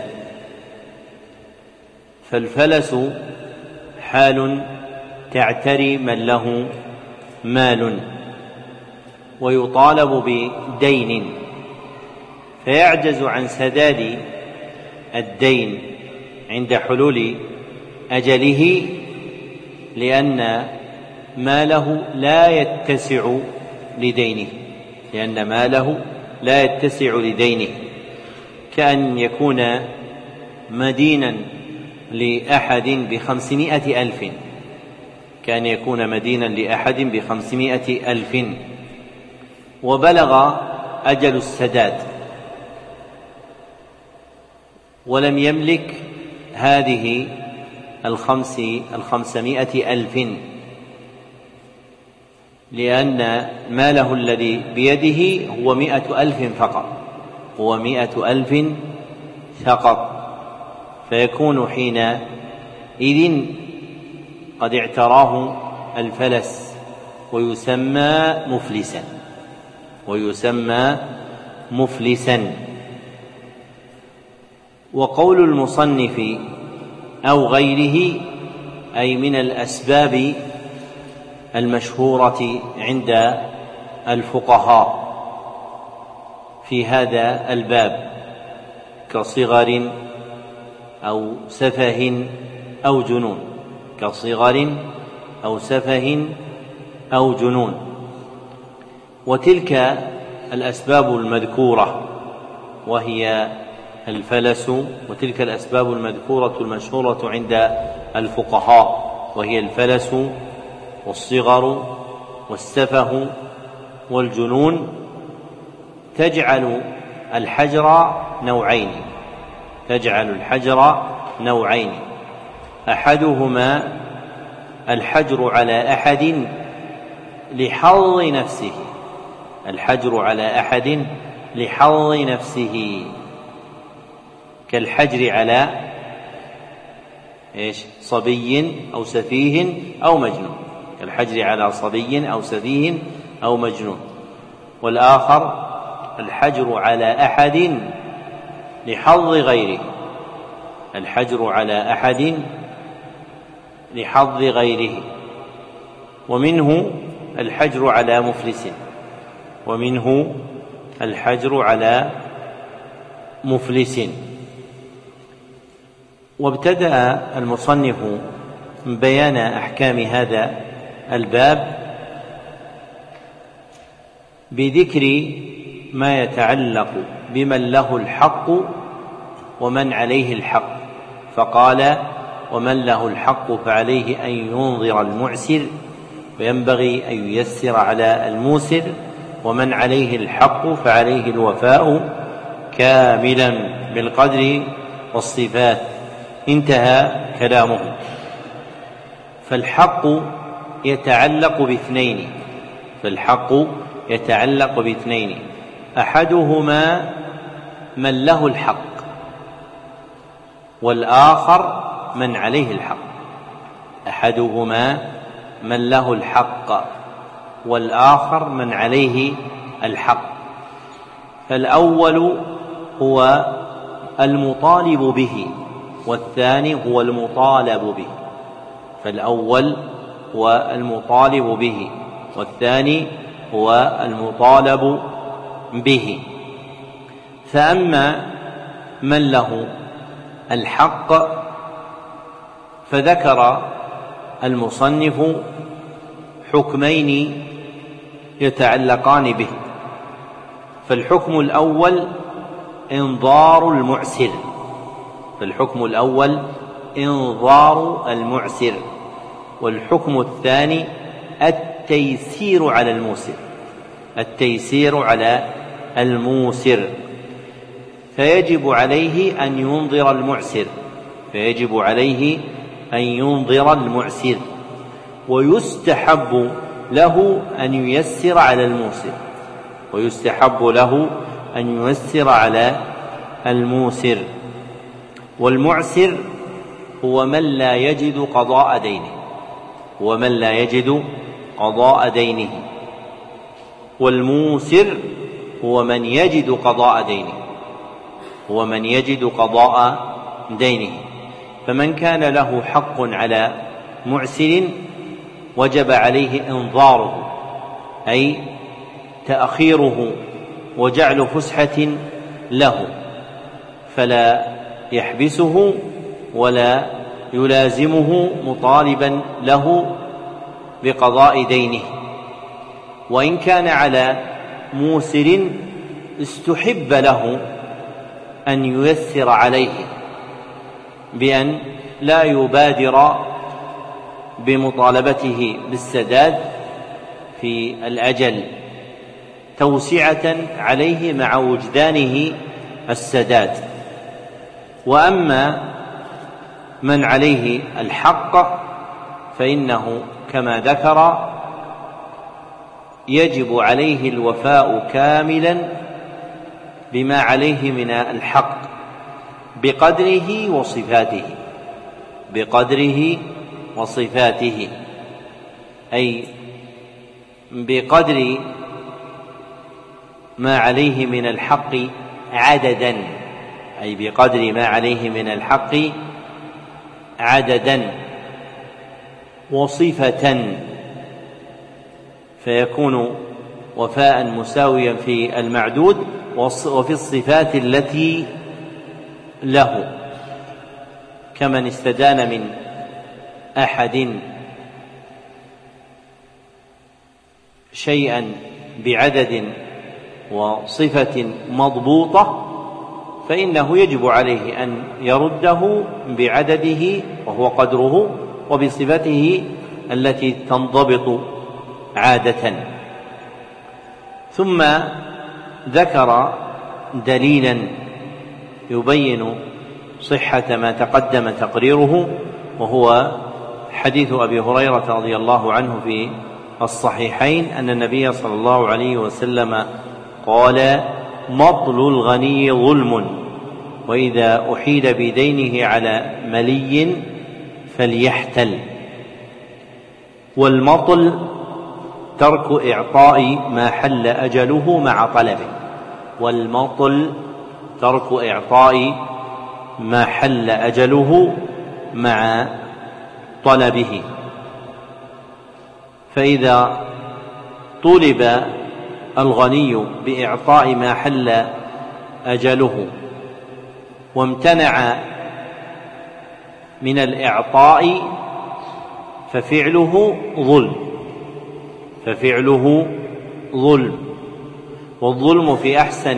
A: فالفلس حال تعتري من له مال ويطالب بدين فيعجز عن سداد الدين عند حلول أجله، لأن ماله لا يتسع لدينه، كأن يكون مدينا لأحد ب500,000 وبلغ أجل السداد ولم يملك هذه 500,000، لأن ماله الذي بيده هو 100,000 فقط، فيكون حينئذ قد اعتراه الفلس ويسمى مفلسا. وقول المصنف أو غيره أي من الأسباب المشهورة عند الفقهاء في هذا الباب كصغر أو سفه أو جنون. وتلك الأسباب المذكورة وهي الفلس، وتلك الأسباب المذكورة المشهورة عند الفقهاء، وهي الفلس والصغر والسفه والجنون، تجعل الحجر نوعين، أحدهما الحجر على أحد لحظ نفسه، كالحجر على صبي أو سفيه أو مجنون، كالحجر على صبي أو سفيه أو مجنون. والآخر الحجر على أحد لحظ غيره، ومنه الحجر على مفلس. وابتدأ المصنف بيان أحكام هذا الباب بذكر ما يتعلق بمن له الحق ومن عليه الحق، فقال: ومن له الحق فعليه أن ينظر المعسر، وينبغي أن ييسر على الموسر، ومن عليه الحق فعليه الوفاء كاملا بالقدر والصفات. انتهى كلامه. فالحق يتعلق باثنين، أحدهما من له الحق، والآخر من عليه الحق. فالأول هو المطالب به، والثاني هو المطالب به. فأما من له الحق فذكر المصنف حكمين يتعلقان به. فالحكم الأول إنظار المعسر، والحكم الثاني التيسير على الموسر. فيجب عليه أن ينظر المعسر، ويستحب له أن ييسر على الموسر. والمعسر هو من لا يجد قضاء دينه، والموسر هو من يجد قضاء دينه. فمن كان له حق على معسر وجب عليه إنظاره، أي تأخيره وجعل فسحة له، فلا يحبسه ولا يلازمه مطالبا له بقضاء دينه. وإن كان على موسر استحب له أن ييسر عليه بأن لا يبادر بمطالبته بالسداد في الأجل توسعة عليه مع وجدانه السداد. وأما من عليه الحق فإنه كما ذكر يجب عليه الوفاء كاملا بما عليه من الحق بقدره وصفاته، أي بقدر ما عليه من الحق عددا، وصفة، فيكون وفاء مساويا في المعدود وفي الصفات التي له، كمن استدان من أحد شيئا بعدد وصفة مضبوطة فإنه يجب عليه أن يرده بعدده وهو قدره وبصفته التي تنضبط عادة. ثم ذكر دليلا يبين صحة ما تقدم تقريره، وهو حديث أبي هريرة رضي الله عنه في الصحيحين أن النبي صلى الله عليه وسلم قال: مطل الغني ظلم، وإذا أحيل بدينه على ملي فليحتل. والمطل ترك إعطاء ما حل أجله مع طلبه. والمطل ترك إعطاء ما حل أجله مع طلبه. فإذا طلب الغني بإعطاء ما حل أجله وامتنع من الإعطاء ففعله ظلم. والظلم في أحسن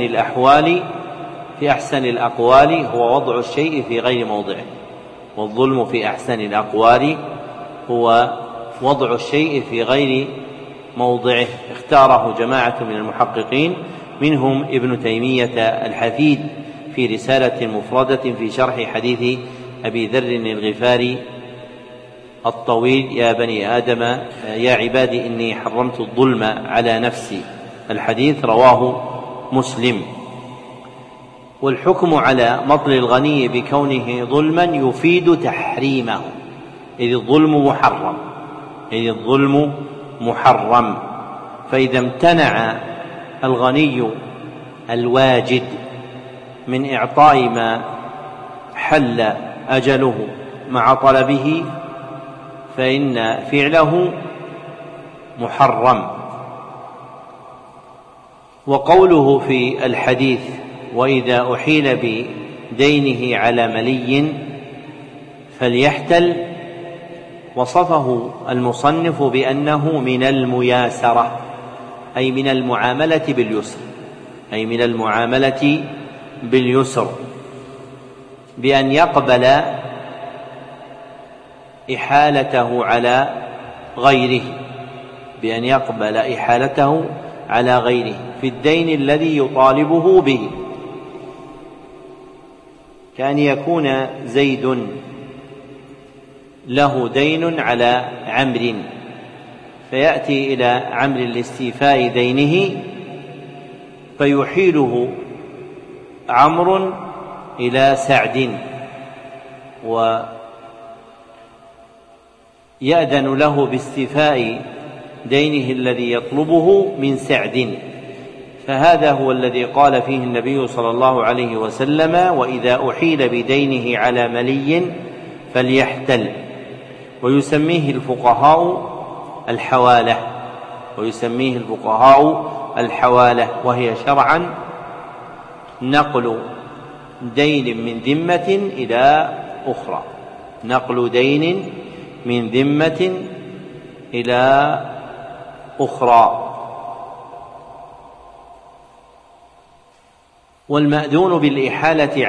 A: الأقوال هو وضع الشيء في غير موضعه. والظلم في أحسن الأقوال هو وضع الشيء في غير موضعه. اختاره جماعة من المحققين منهم ابن تيمية الحفيد في رسالة مفردة في شرح حديث أبي ذر الغفاري الطويل: يا بني آدم يا عبادي إني حرمت الظلم على نفسي. الحديث رواه مسلم. والحكم على مطل الغني بكونه ظلما يفيد تحريمه، إذ الظلم محرم. فإذا امتنع الغني الواجد من إعطاء ما حل أجله مع طلبه فإن فعله محرم. وقوله في الحديث: وإذا أحيل بدينه على ملي فليحتل، وصفه المصنف بأنه من المياسرة، أي من المعاملة باليسر، بأن يقبل إحالته على غيره في الدين الذي يطالبه به، كأن يكون زيد له دين على عمرو فيأتي إلى عمرو لاستيفاء دينه فيحيله عمرو إلى سعد ويأذن له باستيفاء دينه الذي يطلبه من سعد. فهذا هو الذي قال فيه النبي صلى الله عليه وسلم: وإذا أحيل بدينه على ملي فليحتل. ويسميه الفقهاء الحوالة، وهي شرعا نقل دين من ذمة إلى أخرى. والمأذون بالإحالة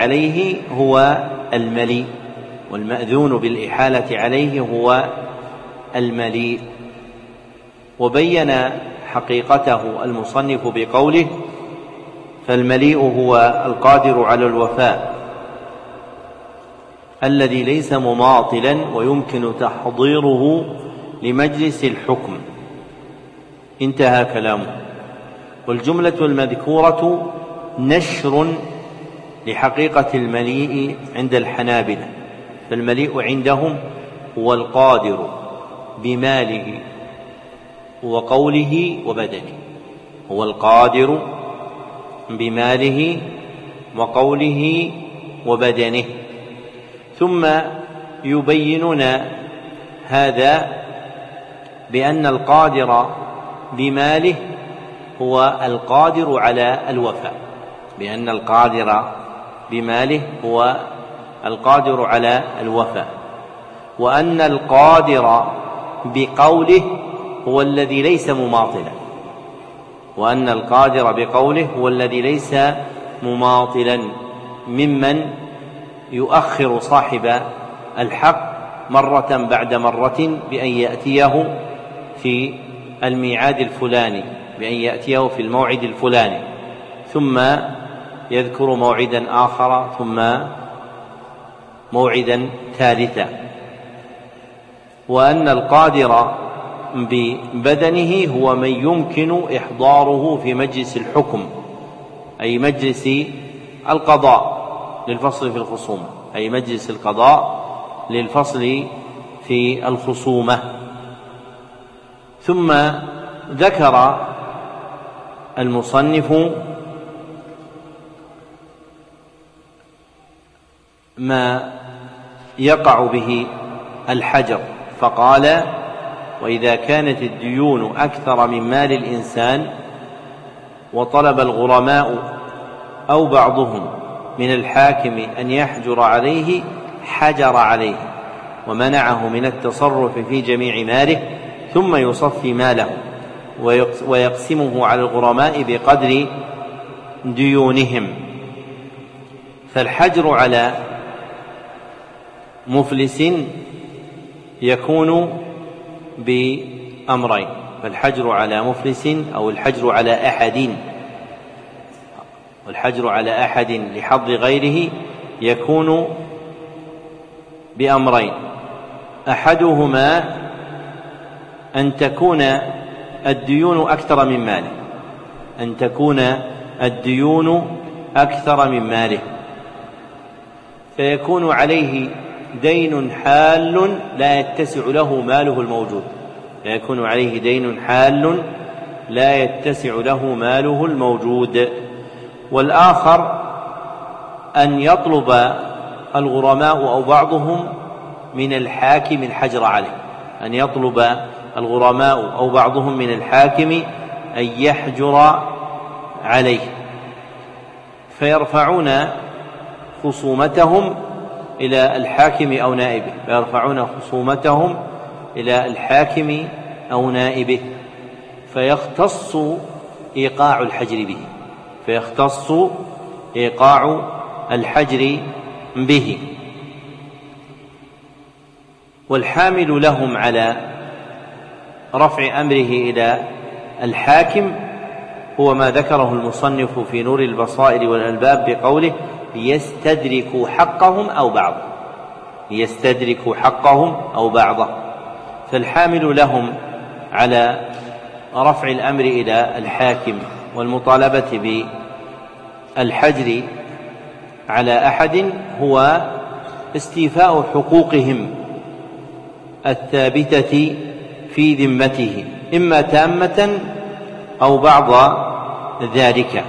A: عليه هو المليء. وبين حقيقته المصنف بقوله: فالمليء هو القادر على الوفاء الذي ليس مماطلا ويمكن تحضيره لمجلس الحكم. انتهى كلامه. والجملة المذكورة نشر لحقيقة المليء عند الحنابلة. فالمليء عندهم هو القادر بماله وقوله وبدنه. ثم يبينون هذا بأن القادر بماله هو القادر على الوفاء، وأن القادر بقوله هو الذي ليس مماطلا، ممن يؤخر صاحب الحق مرة بعد مرة بأن يأتيه في الميعاد الفلاني، بأن يأتيه في الموعد الفلاني، ثم يذكر موعدا آخر، ثم موعدا ثالثا. وأن القادر ببدنه هو من يمكن إحضاره في مجلس الحكم، أي مجلس القضاء للفصل في الخصومة، أي مجلس القضاء للفصل في الخصومة. ثم ذكر المصنف ما يقع به الحجر، فقال: وإذا كانت الديون أكثر من مال الإنسان وطلب الغرماء أو بعضهم من الحاكم أن يحجر عليه، حجر عليه ومنعه من التصرف في جميع ماله، ثم يصفي ماله ويقسمه على الغرماء بقدر ديونهم. فالحجر على مفلس يكون بأمرين: فالحجر على مفلس أو الحجر على أحد، والحجر على أحد لحظ غيره يكون بأمرين: أحدهما أن تكون الديون أكثر من ماله، أن تكون الديون أكثر من ماله، فيكون عليه دين حال لا يتسع له ماله الموجود، فيكون عليه دين حال لا يتسع له ماله الموجود. والآخر أن يطلب الغرماء أو بعضهم من الحاكم الحجر عليه، أن يطلب الغرماء أو بعضهم من الحاكم أن يحجر عليه، فيرفعون خصومتهم إلى الحاكم أو نائبه، فيرفعون خصومتهم إلى الحاكم أو نائبه، فيختص إيقاع الحجر به، فيختص إيقاع الحجر به. والحامل لهم على رفع أمره إلى الحاكم هو ما ذكره المصنف في نور البصائر والألباب بقوله: ليستدركوا حقهم أو بعضه، ليستدركوا حقهم أو بعضه. فالحامل لهم على رفع الأمر إلى الحاكم والمطالبة بالحجر على أحد هو استيفاء حقوقهم الثابتة في ذمته، إما تامة أو بعض ذلك.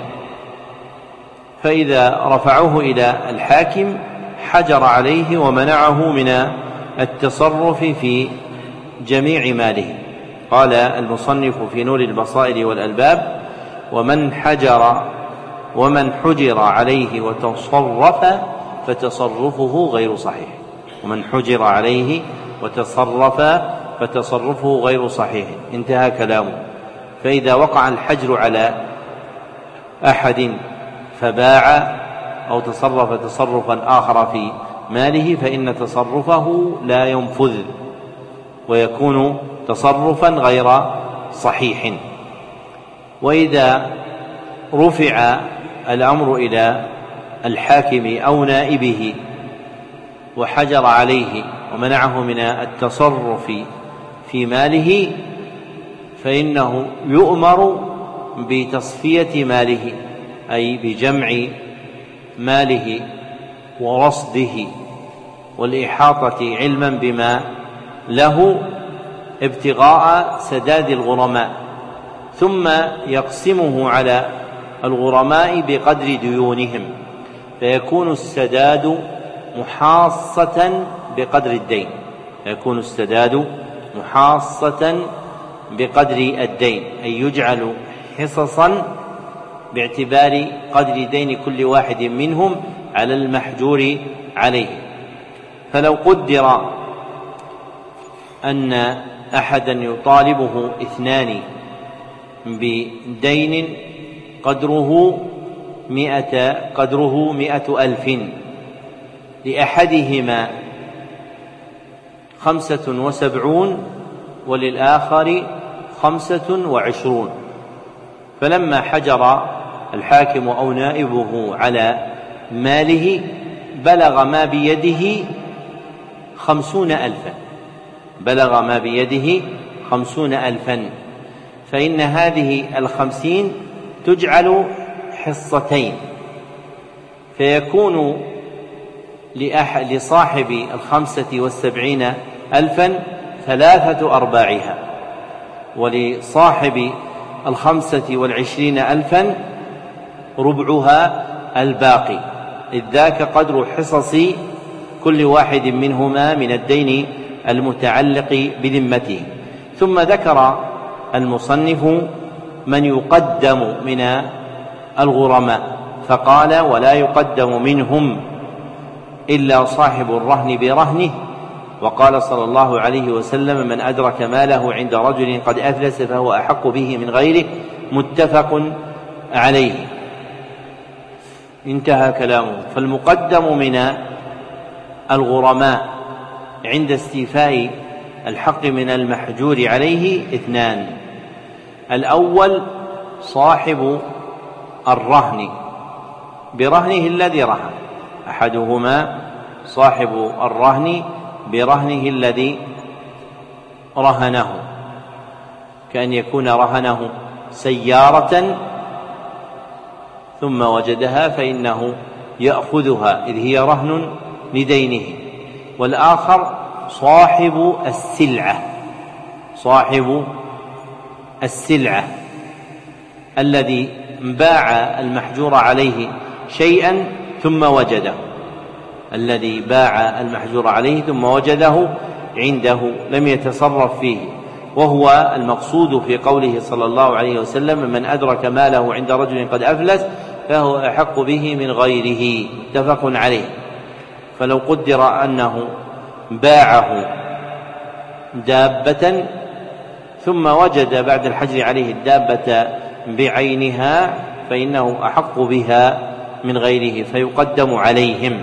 A: فإذا رفعوه إلى الحاكم حجر عليه ومنعه من التصرف في جميع ماله. قال المصنف في نور البصائر والألباب: ومن حجر عليه وتصرف فتصرفه غير صحيح. ومن حجر عليه وتصرف فتصرفه غير صحيح. انتهى كلامه. فإذا وقع الحجر على أحد فباع أو تصرف تصرفا آخر في ماله فإن تصرفه لا ينفذ ويكون تصرفا غير صحيح. وإذا رفع الأمر إلى الحاكم أو نائبه وحجر عليه ومنعه من التصرف في ماله فإنه يؤمر بتصفية ماله، أي بجمع ماله ورصده والإحاطة علما بما له ابتغاء سداد الغرماء، ثم يقسمه على الغرماء بقدر ديونهم، فيكون السداد محاصة بقدر الدين، فيكون السداد محاصة بقدر الدين، أي يجعل حصصا باعتبار قدر دين كل واحد منهم على المحجور عليه. فلو قدر أن أحدا يطالبه اثنان بدين قدره قدره 100,000، لأحدهما 75 وللآخر 25. فلما حجر الحاكم أو نائبه على ماله بلغ ما بيده 50,000، بلغ ما بيده 50,000، فإن هذه 50 تجعل حصتين، فيكون لصاحب 75,000 3 أرباعها، ولصاحب 25,000 ربعها الباقي، إذ ذاك قدر حصص كل واحد منهما من الدين المتعلق بذمته. ثم ذكر المصنف من يقدم من الغرماء، فقال: ولا يقدم منهم إلا صاحب الرهن برهنه. وقال صلى الله عليه وسلم: من أدرك ماله عند رجل قد أفلس فهو أحق به من غيره، متفق عليه. انتهى كلامه. فالمقدم من الغرماء عند استيفاء الحق من المحجور عليه 2: الأول صاحب الرهن برهنه الذي رهن، أحدهما صاحب الرهن برهنه الذي رهنه، كأن يكون رهنه سيارة ثم وجدها فإنه يأخذها إذ هي رهن لدينه. والآخر صاحب السلعة الذي باع المحجور عليه شيئا ثم وجده، الذي باع المحجور عليه ثم وجده عنده لم يتصرف فيه، وهو المقصود في قوله صلى الله عليه وسلم: من أدرك ماله عند رجل قد أفلس فهو أحق به من غيره، متفق عليه. فلو قدر أنه باعه دابة ثم وجد بعد الحجر عليه الدابة بعينها فإنه أحق بها من غيره فيقدم عليهم.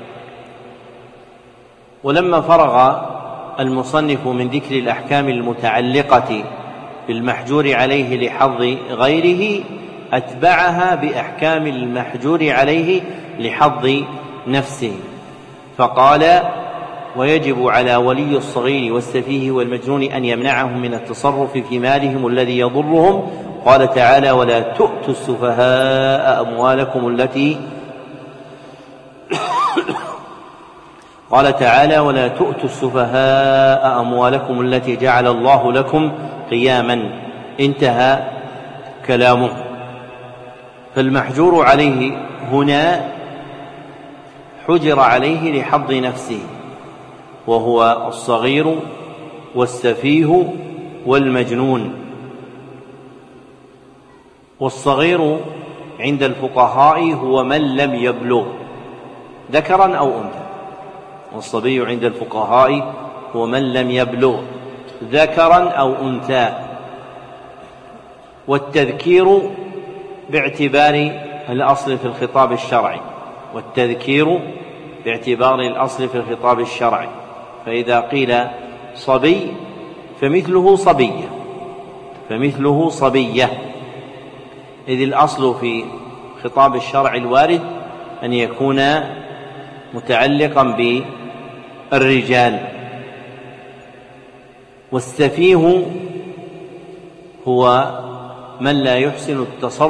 A: ولما فرغ المصنف من ذكر الأحكام المتعلقة بالمحجور عليه لحظ غيره أتبعها بأحكام المحجور عليه لحظ نفسه، فقال: ويجب على ولي الصغير والسفيه والمجنون أن يمنعهم من التصرف في مالهم الذي يضرهم. قال تعالى: ولا تؤتوا السفهاء أموالكم التي قال تعالى: ولا تؤتوا السفهاء أموالكم التي جعل الله لكم قياما. انتهى كلامه. فالمحجور عليه هنا حجر عليه لحظ نفسه، وهو الصغير والسفيه والمجنون. والصغير عند الفقهاء هو من لم يبلغ ذكرا أو أنثى، والصبي عند الفقهاء هو من لم يبلغ ذكرا أو أنثى. والتذكير باعتبار الأصل في الخطاب الشرعي، والتذكير باعتبار الأصل في الخطاب الشرعي، فإذا قيل صبي فمثله صبية، إذ الأصل في خطاب الشرع الوارد أن يكون متعلقا بالرجال. والسفيه هو من لا يحسن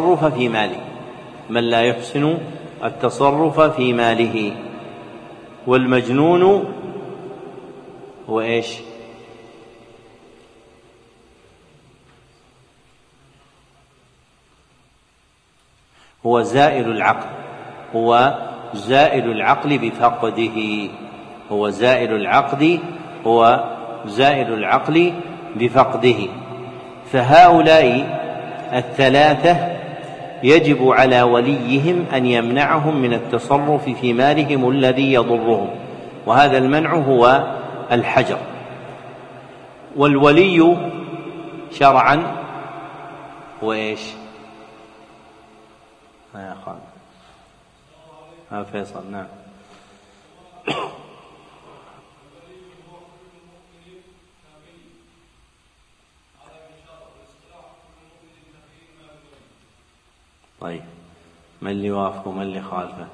A: التصرف في ماله، والمجنون هو إيش؟ هو زائل العقل بفقده. فهؤلاء الثلاثة يجب على وليهم أن يمنعهم من التصرف في مالهم الذي يضرهم، وهذا المنع هو الحجر. والولي شرعا هو إيش؟ فيصل. نعم. طيب، من اللي يوافقه ومن اللي خالفه؟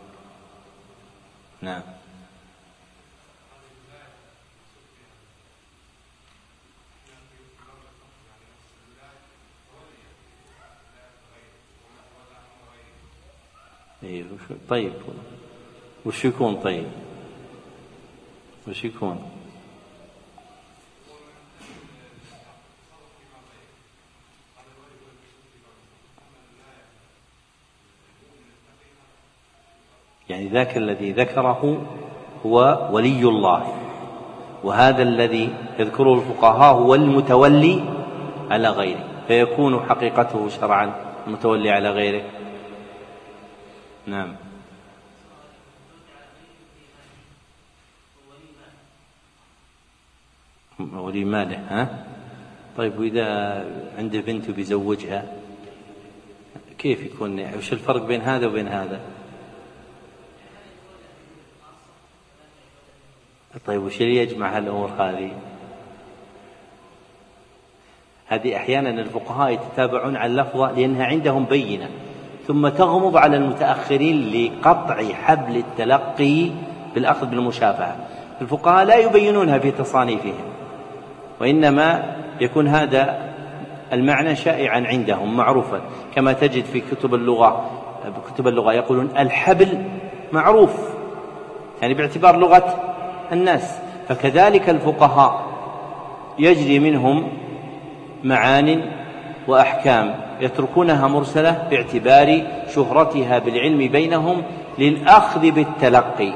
A: نعم. طيب، وش يكون؟ طيب، وش يكون؟ يعني ذاك الذي ذكره هو ولي الله، وهذا الذي يذكره الفقهاء هو المتولي على غيره، فيكون حقيقته شرعا المتولي على غيره. نعم. ولي ماله. ها؟ طيب، وإذا عنده بنت وبيزوجها كيف يكون؟ وش الفرق بين هذا وبين هذا؟ طيب، وش اللي يجمع هالأمور هذه؟ هذه أحيانا الفقهاء يتتابعون على اللفظة لأنها عندهم بينة، ثم تغمض على المتأخرين لقطع حبل التلقي بالأخذ بالمشافهة. الفقهاء لا يبينونها في تصانيفهم، وإنما يكون هذا المعنى شائعا عندهم معروفا، كما تجد في كتب اللغة يقولون الحبل معروف، يعني باعتبار لغة الناس. فكذلك الفقهاء يجري منهم معان وأحكام يتركونها مرسلة باعتبار شهرتها بالعلم بينهم للأخذ بالتلقي.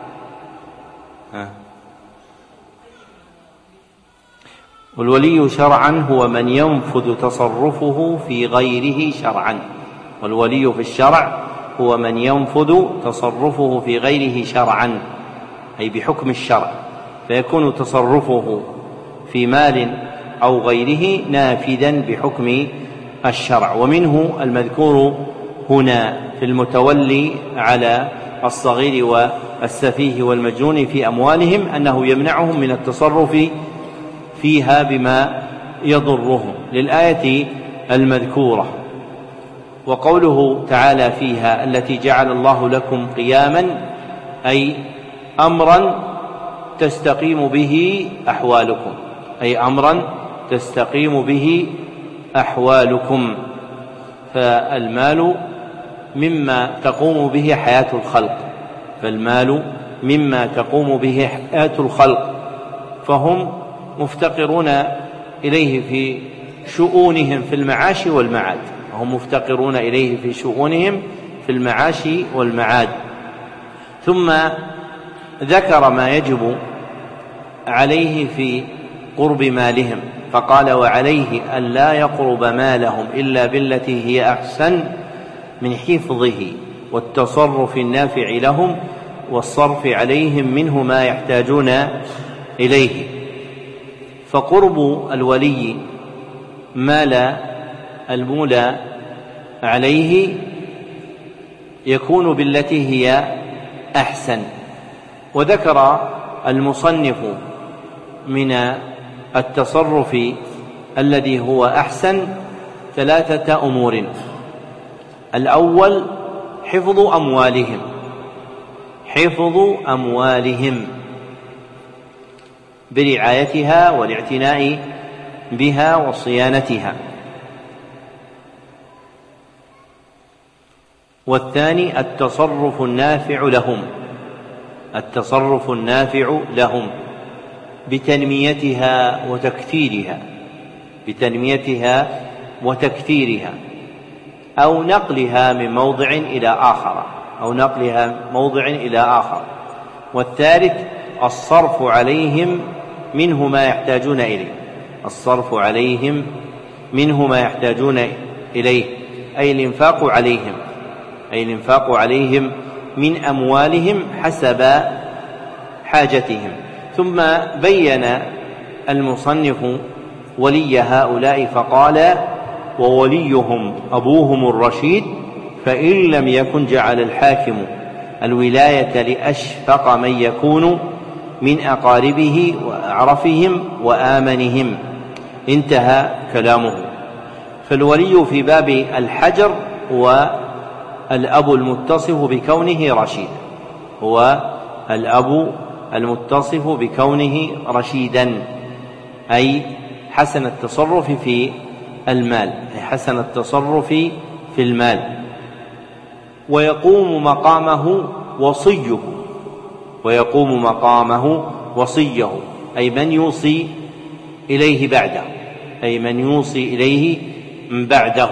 A: والولي شرعا هو من ينفذ تصرفه في غيره شرعا. والولي في الشرع هو من ينفذ تصرفه في غيره شرعا، أي بحكم الشرع، فيكون تصرفه في مال أو غيره نافذا بحكم الشرع. ومنه المذكور هنا في المتولي على الصغير والسفيه والمجنون في أموالهم أنه يمنعهم من التصرف فيها بما يضرهم للآية المذكورة. وقوله تعالى فيها التي جعل الله لكم قياما، أي أمرا تستقيم به أحوالكم، أي أمرا تستقيم به أحوالكم. فالمال مما تقوم به حياة الخلق، فهم مفتقرون إليه في شؤونهم في المعاش والمعاد. ثم ذكر ما يجب عليه في قرب مالهم، فقال وعليه ألا يقرب مالهم إلا بالتي هي أحسن من حفظه والتصرف النافع لهم والصرف عليهم منه ما يحتاجون إليه. فقرب الولي مال المولى عليه يكون بالتي هي أحسن. وذكر المصنف من التصرف الذي هو أحسن 3 أمور. الأول حفظ أموالهم برعايتها والاعتناء بها وصيانتها. والثاني التصرف النافع لهم بتنميتها وتكثيرها أو نقلها من موضع إلى آخر. والثالث الصرف عليهم منه ما يحتاجون إليه، أي الإنفاق عليهم من أموالهم حسب حاجتهم. ثم بين المصنف ولي هؤلاء فقال ووليهم أبوهم الرشيد، فإن لم يكن جعل الحاكم الولاية لأشفق من يكون من أقاربه وأعرفهم وآمنهم. انتهى كلامه. فالولي في باب الحجر هو الأب المتصف بكونه رشيدا، هو الأب المتصف بكونه رشيدا، أي حسن التصرف في المال، أي حسن التصرف في المال. ويقوم مقامه وصيه، ويقوم مقامه وصيه، أي من يوصي إليه بعده، أي من يوصي إليه بعده.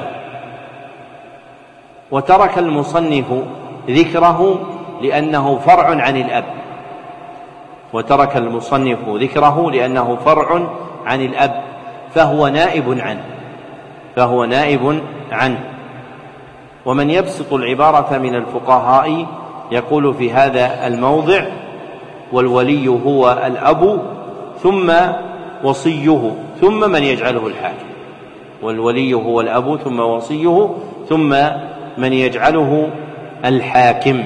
A: وترك المصنف ذكره لأنه فرع عن الأب، وترك المصنف ذكره لأنه فرع عن الأب، فهو نائب عنه، فهو نائب عنه. ومن يبسط العبارة من الفقهاء يقول في هذا الموضع: والولي هو الأب ثم وصيه ثم من يجعله الحاكم. والولي هو الأب ثم وصيه ثم من يجعله الحاكم.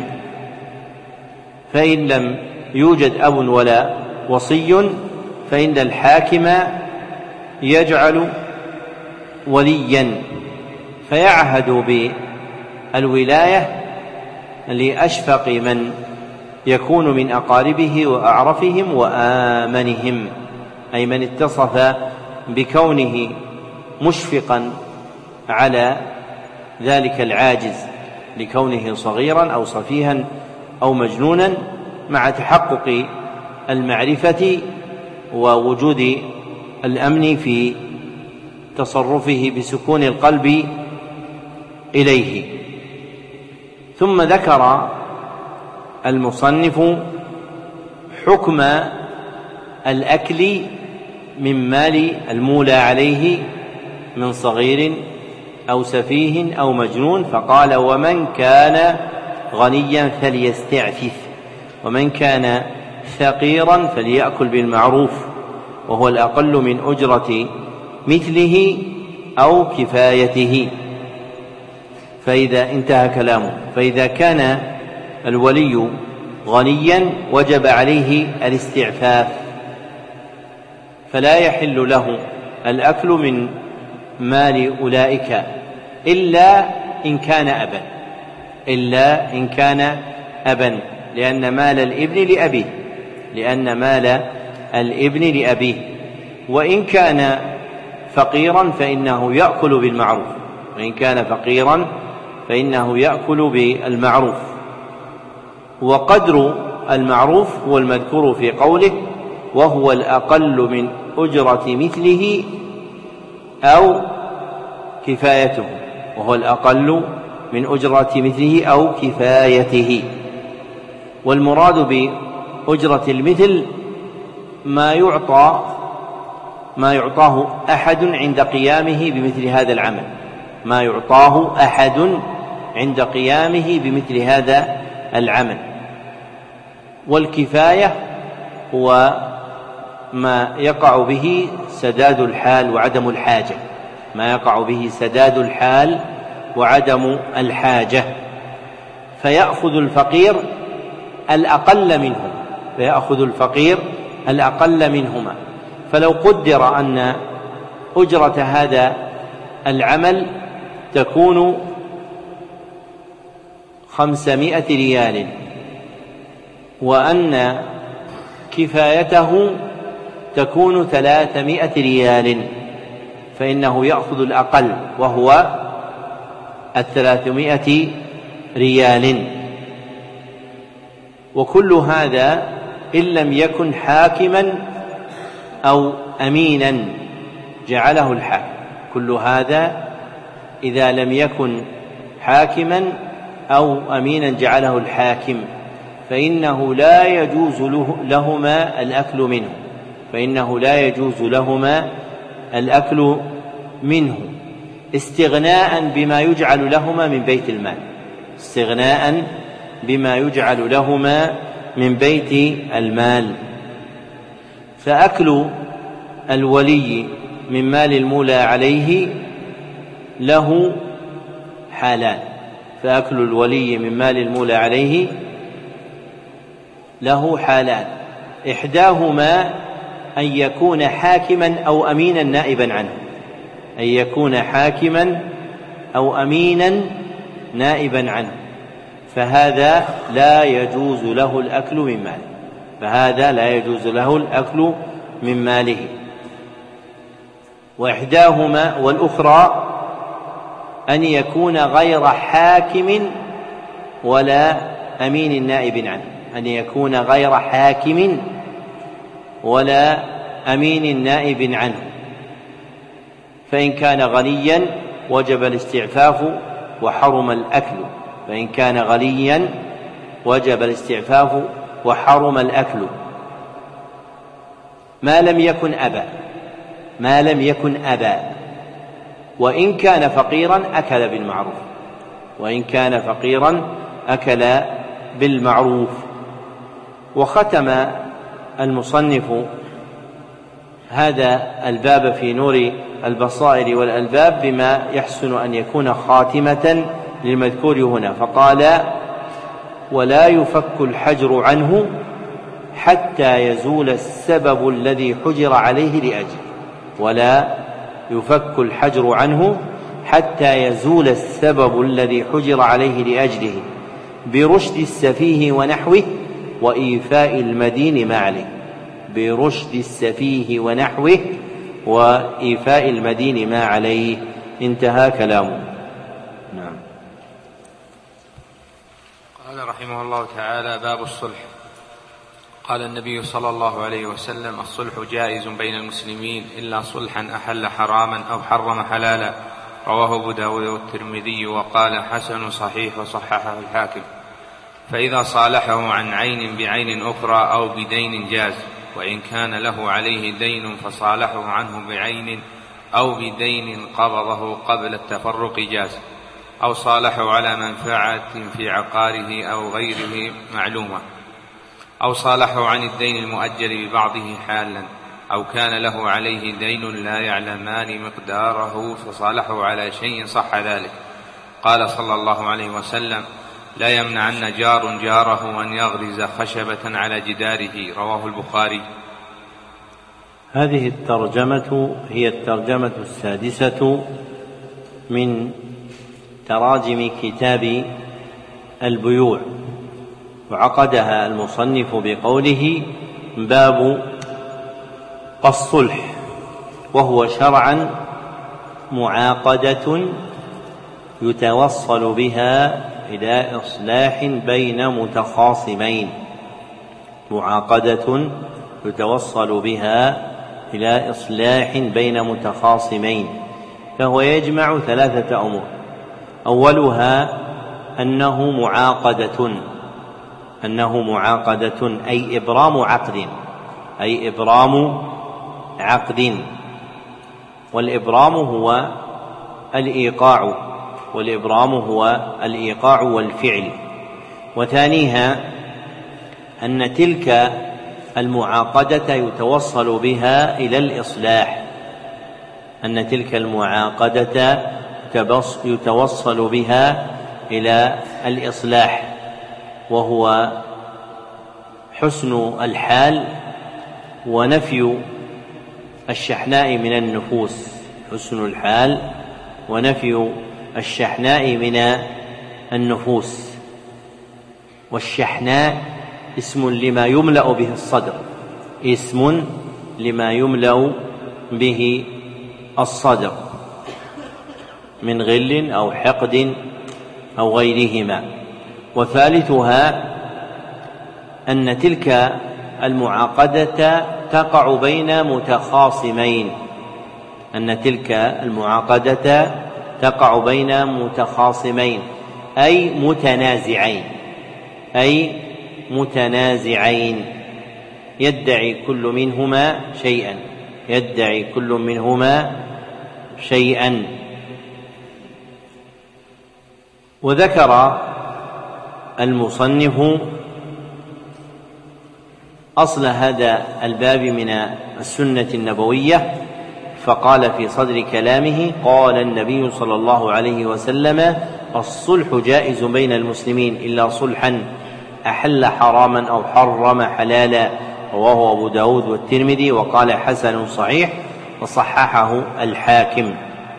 A: فإن لم يوجد أب ولا وصي فإن الحاكم يجعل وليا، فيعهد بالولاية لأشفق من يكون من أقاربه وأعرفهم وآمنهم، أي من اتصف بكونه مشفقا على ذلك العاجز لكونه صغيرا أو صفيها أو مجنونا، مع تحقق المعرفة ووجود الأمن في تصرفه بسكون القلب إليه. ثم ذكر المصنف حكم الأكل من مال المولى عليه من صغير أو سفيه أو مجنون، فقال: ومن كان غنيا فليستعفف، ومن كان فقيرا فليأكل بالمعروف، وهو الأقل من أجرة مثله أو كفايته. فإذا انتهى كلامه، فإذا كان الولي غنيا وجب عليه الاستعفاف، فلا يحل له الأكل من مال أولئك إلا إن كان أبا، إلا إن كان أبا، لأن مال الابن لأبيه، لأن مال الابن لأبيه. وإن كان فقيرا فإنه يأكل بالمعروف، وإن كان فقيرا فإنه يأكل بالمعروف. وقدر المعروف هو المذكور في قوله: وهو الأقل من أجرة مثله أو كفايته، وهو الأقل من أجرة مثله أو كفايته. والمراد بأجرة المثل ما يعطاه أحد عند قيامه بمثل هذا العمل، ما يعطاه أحد عند قيامه بمثل هذا العمل. والكفاية هو ما يقع به سداد الحال وعدم الحاجة، ما يقع به سداد الحال وعدم الحاجة. فيأخذ الفقير الأقل منهما، فيأخذ الفقير الأقل منهما. فلو قدر أن أجرة هذا العمل تكون 500 ريال، وأن كفايته تكون 300 ريال، فإنه يأخذ الأقل وهو 300 ريال. وكل هذا إن لم يكن حاكما أو أمينا جعله الحاكم، كل هذا إذا لم يكن حاكما أو أمينا جعله الحاكم، فإنه لا يجوز لهما الأكل منه، فإنه لا يجوز لهما الأكل منه استغناء بما يجعل لهما من بيت المال، استغناء بما يجعل لهما من بيت المال. فأكل الولي من مال المولى عليه له حالان، فأكل الولي من مال المولى عليه له حالان: إحداهما أن يكون حاكما أو أمينا نائبا عنه، أن يكون حاكما أو أمينا نائبا عنه، فهذا لا يجوز له الأكل من ماله، فهذا لا يجوز له الأكل من ماله. وإحداهما والأخرى أن يكون غير حاكم ولا أمين نائب عنه، أن يكون غير حاكم ولا أمين نائب عنه، فإن كان غنيا وجب الاستعفاف وحرم الأكل، فإن كان غنيا وجب الاستعفاف وحرم الأكل ما لم يكن أبا، ما لم يكن أبا، وإن كان فقيرا أكل بالمعروف، وإن كان فقيرا أكل بالمعروف. وختم المصنف هذا الباب في نور البصائر والألباب بما يحسن أن يكون خاتمة للمذكور هنا، فقال: ولا يفك الحجر عنه حتى يزول السبب الذي حجر عليه لأجله، ولا يفك الحجر عنه حتى يزول السبب الذي حجر عليه لأجله برشد السفيه ونحوه وإيفاء المدين ما عليه، برشد السفيه ونحوه وإيفاء المدين ما عليه. انتهى كلامه. نعم.
B: قال رحمه الله تعالى: باب الصلح. قال النبي صلى الله عليه وسلم: الصلح جائز بين المسلمين إلا صلحا أحل حراما أو حرم حلالا. رواه أبو داود والترمذي وقال: حسن صحيح وصححه الحاكم. فإذا صالحه عن عين بعين أخرى أو بدين جاز، وإن كان له عليه دين فصالحه عنه بعين أو بدين قبضه قبل التفرق جاز، أو صالحه على منفعة في عقاره أو غيره معلومة، أو صالحه عن الدين المؤجل ببعضه حالا، أو كان له عليه دين لا يعلمان مقداره فصالحه على شيء صح ذلك. قال صلى الله عليه وسلم: لا يمنعن جار جاره أن يغرز خشبة على جداره. رواه البخاري.
A: هذه الترجمة هي الترجمة السادسة من تراجم كتاب البيوع، وعقدها المصنف بقوله: باب الصلح، وهو شرعا معاقدة يتوصل بها إلى إصلاح بين متخاصمين، معاقدة يتوصل بها إلى إصلاح بين متخاصمين، فهو يجمع ثلاثة أمور: أولها أنه معاقدة أي إبرام عقد، أي إبرام عقد، والإبرام هو الإيقاع، والإبرام هو الإيقاع والفعل. وثانيها أن تلك المعاقدة يتوصل بها إلى الإصلاح، أن تلك المعاقدة يتوصل بها إلى الإصلاح، وهو حسن الحال ونفي الشحناء من النفوس، حسن الحال ونفي الشحناء من النفوس. والشحناء اسم لما يملأ به الصدر، اسم لما يملأ به الصدر من غل أو حقد أو غيرهما. وثالثها أن تلك المعاقدة تقع بين متخاصمين، أن تلك المعاقدة تقع بين متخاصمين أي متنازعين، أي متنازعين، يدعي كل منهما شيئا، يدعي كل منهما شيئا. وذكر المصنف أصل هذا الباب من السنة النبوية، فقال في صدر كلامه: قال النبي صلى الله عليه وسلم: الصلح جائز بين المسلمين إلا صلحا أحل حراما أو حرم حلالا. رواه أبو داود والترمذي وقال حسن صحيح وصححه الحاكم.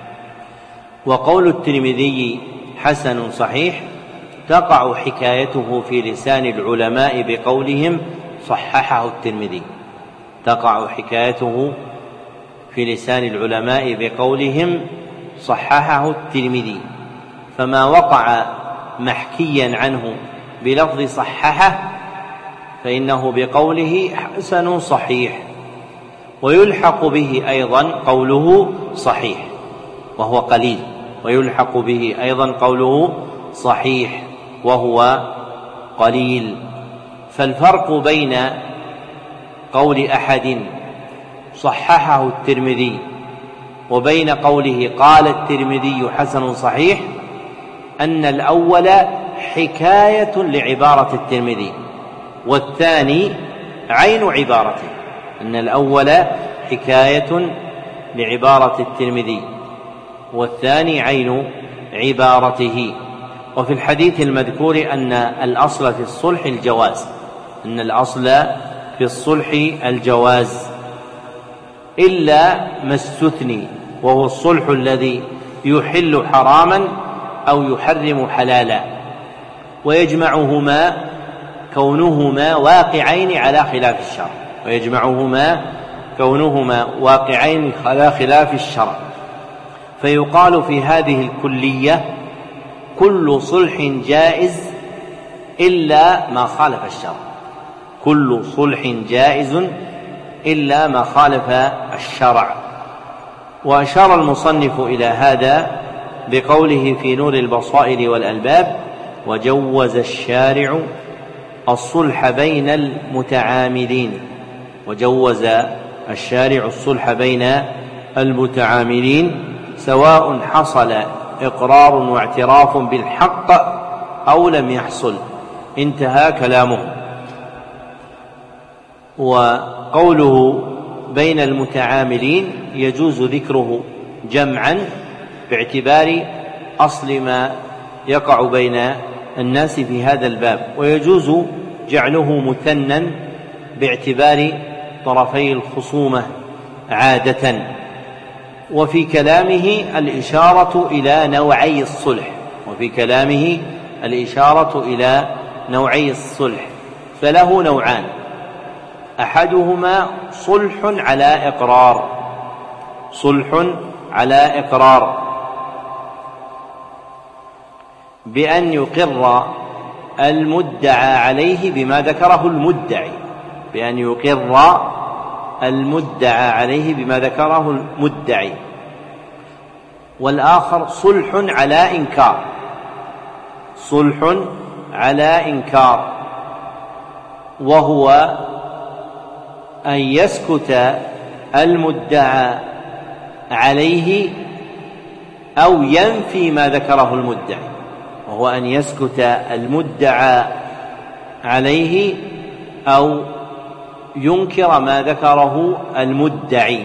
A: وقول الترمذي حسن صحيح تقع حكايته في لسان العلماء بقولهم صححه الترمذي، تقع حكايته في لسان العلماء بقولهم صححه الترمذي، فما وقع محكيا عنه بلفظ صححه فإنه بقوله حسن صحيح، ويلحق به أيضا قوله صحيح وهو قليل، ويلحق به أيضا قوله صحيح وهو قليل. فالفرق بين قول أحد صححه الترمذي وبين قوله قال الترمذي حسن صحيح أن الأول حكاية لعبارة الترمذي والثاني عين عبارته، أن الأول حكاية لعبارة الترمذي والثاني عين عبارته. وفي الحديث المذكور أن الأصل في الصلح الجواز، أن الأصل في الصلح الجواز إلا ما استثني، وهو الصلح الذي يحل حراما أو يحرم حلالا، ويجمعهما كونهما واقعين على خلاف الشرع، ويجمعهما كونهما واقعين على خلاف الشرع. فيقال في هذه الكلية كل صلح جائز إلا ما خالف الشرع، كل صلح جائز إلا ما خالف الشرع. وأشار المصنف إلى هذا بقوله في نور البصائر والألباب وجوز الشارع الصلح بين المتعاملين، وجوز الشارع الصلح بين المتعاملين سواء حصل إقرار واعتراف بالحق أو لم يحصل. انتهى كلامه. وقوله بين المتعاملين يجوز ذكره جمعا باعتبار أصل ما يقع بين الناس في هذا الباب، ويجوز جعله مثنى باعتبار طرفي الخصومة عادة. وفي كلامه الإشارة إلى نوعي الصلح، وفي كلامه الإشارة إلى نوعي الصلح، فله نوعان: أحدهما صلح على إقرار، صلح على إقرار بأن يقر المدعى عليه بما ذكره المدعي، بأن يقر المدعى عليه بما ذكره المدعي. والآخر صلح على إنكار، صلح على إنكار، وهو أن يسكت المدعى عليه أو ينفي ما ذكره المدعي، وهو أن يسكت المدعى عليه أو ينكر ما ذكره المدعي.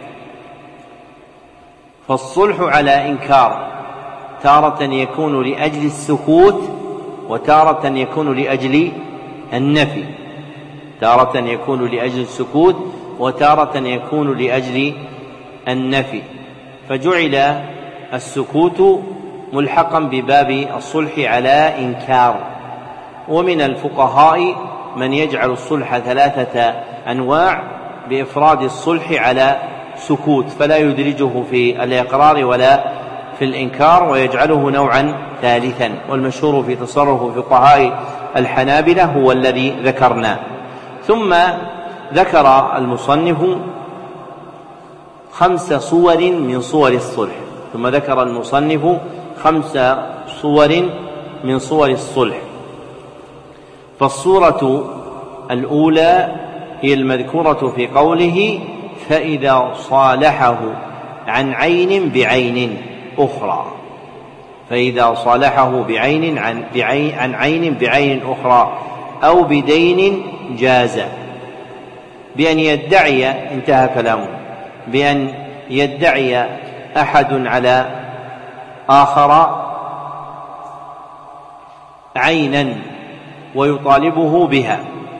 A: فالصلح على إنكار تارة يكون لأجل السكوت وتارة يكون لأجل النفي، تارة يكون لأجل السكوت وتارة يكون لأجل النفي، فجعل السكوت ملحقا بباب الصلح على إنكار. ومن الفقهاء من يجعل الصلح 3 أنواع بإفراد الصلح على سكوت، فلا يدرجه في الإقرار ولا في الإنكار، ويجعله نوعا ثالثا، والمشهور في تصرف فقهاء الحنابلة هو الذي ذكرنا. ثم ذكر المصنف 5 صور من صور الصلح، ثم ذكر المصنف 5 صور من صور الصلح. فالصورة الأولى هي المذكورة في قوله فإذا صالحه عن عين بعين أخرى، فإذا صالحه بعين عن عين بعين أخرى أو بدين جاز، بأن يدعي، انتهى كلامه، بأن يدعي أحد على آخر عينا ويطالبه بها،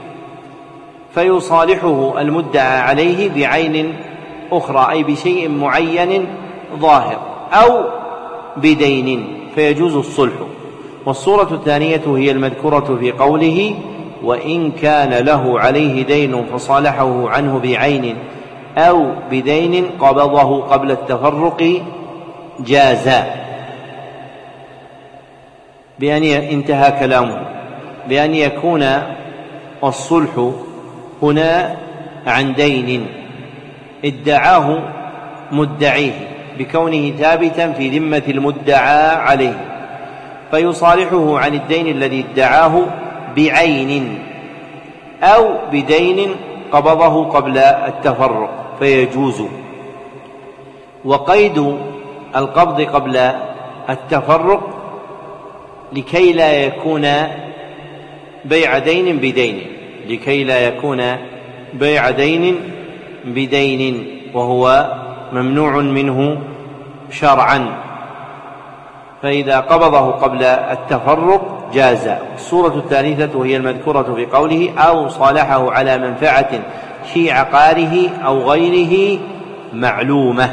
A: فيصالحه المدعى عليه بعين أخرى، أي بشيء معين ظاهر، أو بدين، فيجوز الصلح. والصورة الثانية هي المذكورة في قوله: وإن كان له عليه دين فصالحه عنه بعين أو بدين قبضه قبل التفرق جازا. بأن انتهى كلامه بأن يكون الصلح هنا عن دين ادعاه مدعيه بكونه ثابتا في ذمة المدعى عليه، فيصالحه عن الدين الذي ادعاه بعين أو بدين قبضه قبل التفرق فيجوز. وقيد القبض قبل التفرق لكي لا يكون بيع دين بدين، لكي لا يكون بيع دين بدين، وهو ممنوع منه شرعا، فإذا قبضه قبل التفرق جاز. الصورة الثالثة هي المذكورة في قوله: أو صالحه على منفعة في عقاره أو غيره معلومة.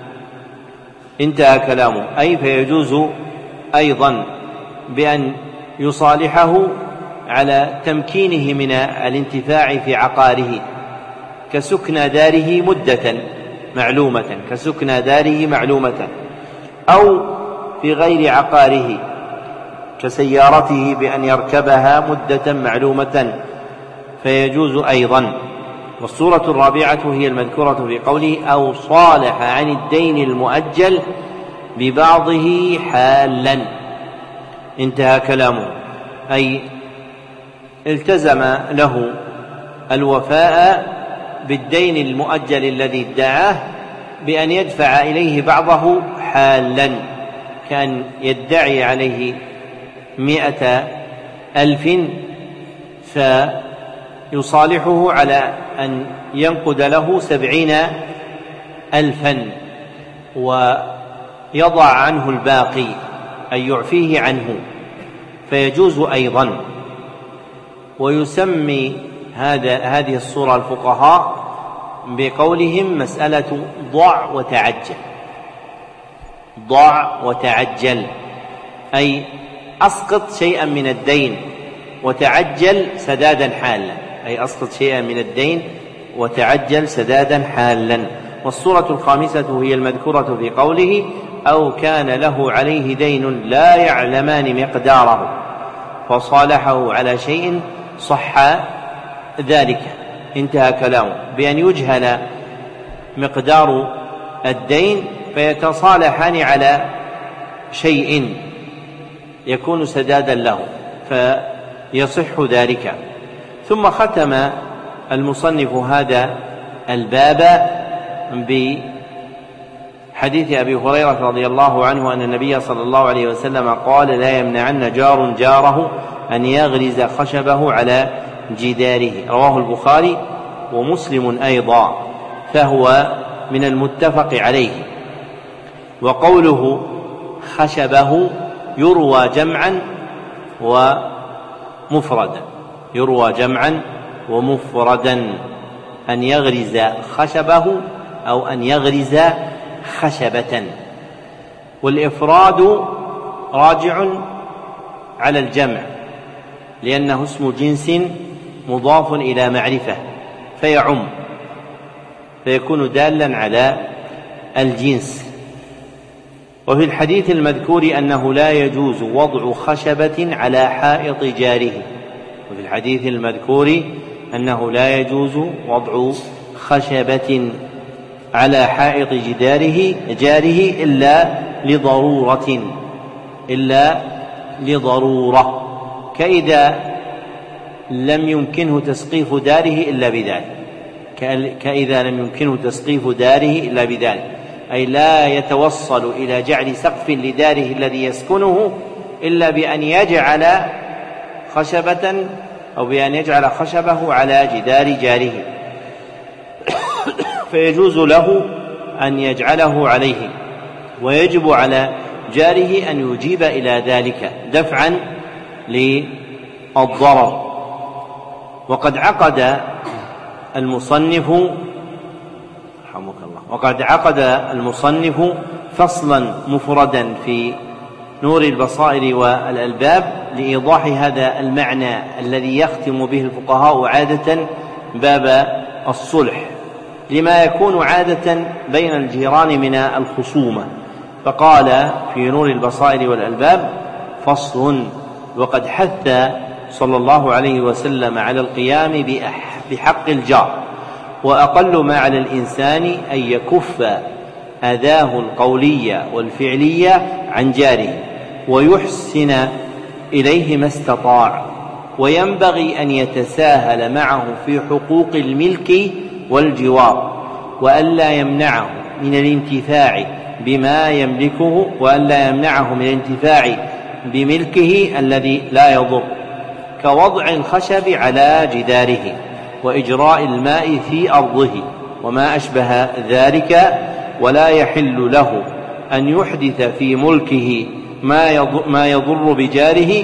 A: انتهى كلامه، أي فيجوز أيضا بأن يصالحه على تمكينه من الانتفاع في عقاره، كسكنى داره مدة معلومة، كسكنى داره معلومة، أو في غير عقاره كسيارته بأن يركبها مدة معلومة، فيجوز أيضا. والصورة الرابعة هي المذكورة في قوله: أو صالح عن الدين المؤجل ببعضه حالا. انتهى كلامه، أي التزم له الوفاء بالدين المؤجل الذي ادعاه بأن يدفع إليه بعضه حالا، كان يدعي عليه 100,000 فيصالحه على أن ينقد له 70,000 ويضع عنه الباقي، أي يعفيه عنه، فيجوز أيضا. ويسمي هذه الصورة الفقهاء بقولهم مسألة ضع وتعجل. ضع وتعجل، أي أسقط شيئا من الدين وتعجل سدادا حالا، أي أسقط شيئا من الدين وتعجل سدادا حالا. والصورة الخامسة هي المذكورة في قوله: أو كان له عليه دين لا يعلمان مقداره فصالحه على شيء صح ذلك. انتهى كلامه، بأن يجهل مقدار الدين فيتصالحان على شيء يكون سدادا له فيصح ذلك. ثم ختم المصنف هذا الباب بحديث أبي هريرة رضي الله عنه أن النبي صلى الله عليه وسلم قال: لا يمنعن جار جاره أن يغرز خشبه على جداره. رواه البخاري ومسلم أيضا، فهو من المتفق عليه. وقوله خشبه يروى جمعا ومفردا، يروى جمعا ومفردا، أن يغرز خشبه أو أن يغرز خشبة. والإفراد راجع على الجمع لأنه اسم جنس مضاف إلى معرفة فيعم، فيكون دالا على الجنس. وفي الحديث المذكور أنه لا يجوز وضع خشبة على حائط جاره، وفي الحديث المذكور أنه لا يجوز وضع خشبة على حائط جاره إلا لضرورة، كإذا لم يمكنه تسقيف داره إلا بذلك، كإذا لم يمكنه تسقيف داره إلا بذلك، أي لا يتوصل إلى جعل سقف لداره الذي يسكنه إلا بأن يجعل خشبة أو بأن يجعل خشبه على جدار جاره، فيجوز له أن يجعله عليه، ويجب على جاره أن يجيب إلى ذلك دفعا الضرر. وقد عقد المصنف فصلا مفردا في نور البصائر والألباب لإيضاح هذا المعنى الذي يختم به الفقهاء عادة باب الصلح، لما يكون عادة بين الجيران من الخصومة. فقال في نور البصائر والألباب: فصل. وقد حث صلى الله عليه وسلم على القيام بحق الجار، وأقل ما على الإنسان أن يكف أذاه القولي والفعلي عن جاره ويحسن إليه ما استطاع، وينبغي أن يتساهل معه في حقوق الملك والجوار، وألا يمنعه من الانتفاع بما يملكه، وألا يمنعه من الانتفاع بملكه الذي لا يضر، كوضع الخشب على جداره وإجراء الماء في أرضه وما أشبه ذلك. ولا يحل له أن يحدث في ملكه ما يضر بجاره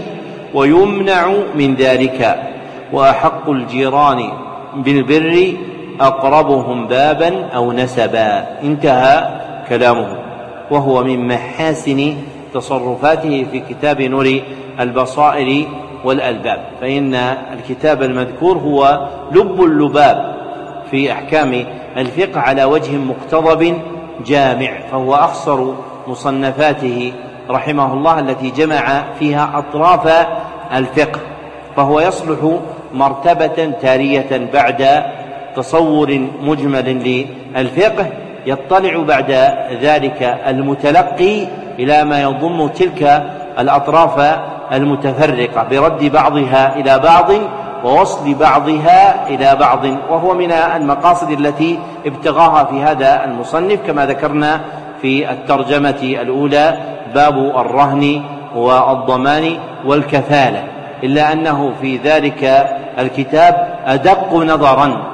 A: ويمنع من ذلك. وأحق الجيران بالبر أقربهم بابا أو نسبا. انتهى كلامه، وهو من محاسن تصرفاته في كتاب نور البصائر والألباب. فإن الكتاب المذكور هو لب اللباب في أحكام الفقه على وجه مقتضب جامع، فهو أخصر مصنفاته رحمه الله التي جمع فيها أطراف الفقه، فهو يصلح مرتبة تالية بعد تصور مجمل للفقه. يطلع بعد ذلك المتلقي إلى ما يضم تلك الأطراف المتفرقة برد بعضها إلى بعض ووصل بعضها إلى بعض، وهو من المقاصد التي ابتغاها في هذا المصنف كما ذكرنا في الترجمة الأولى: باب الرهن والضمان والكفالة. إلا أنه في ذلك الكتاب أدق نظرا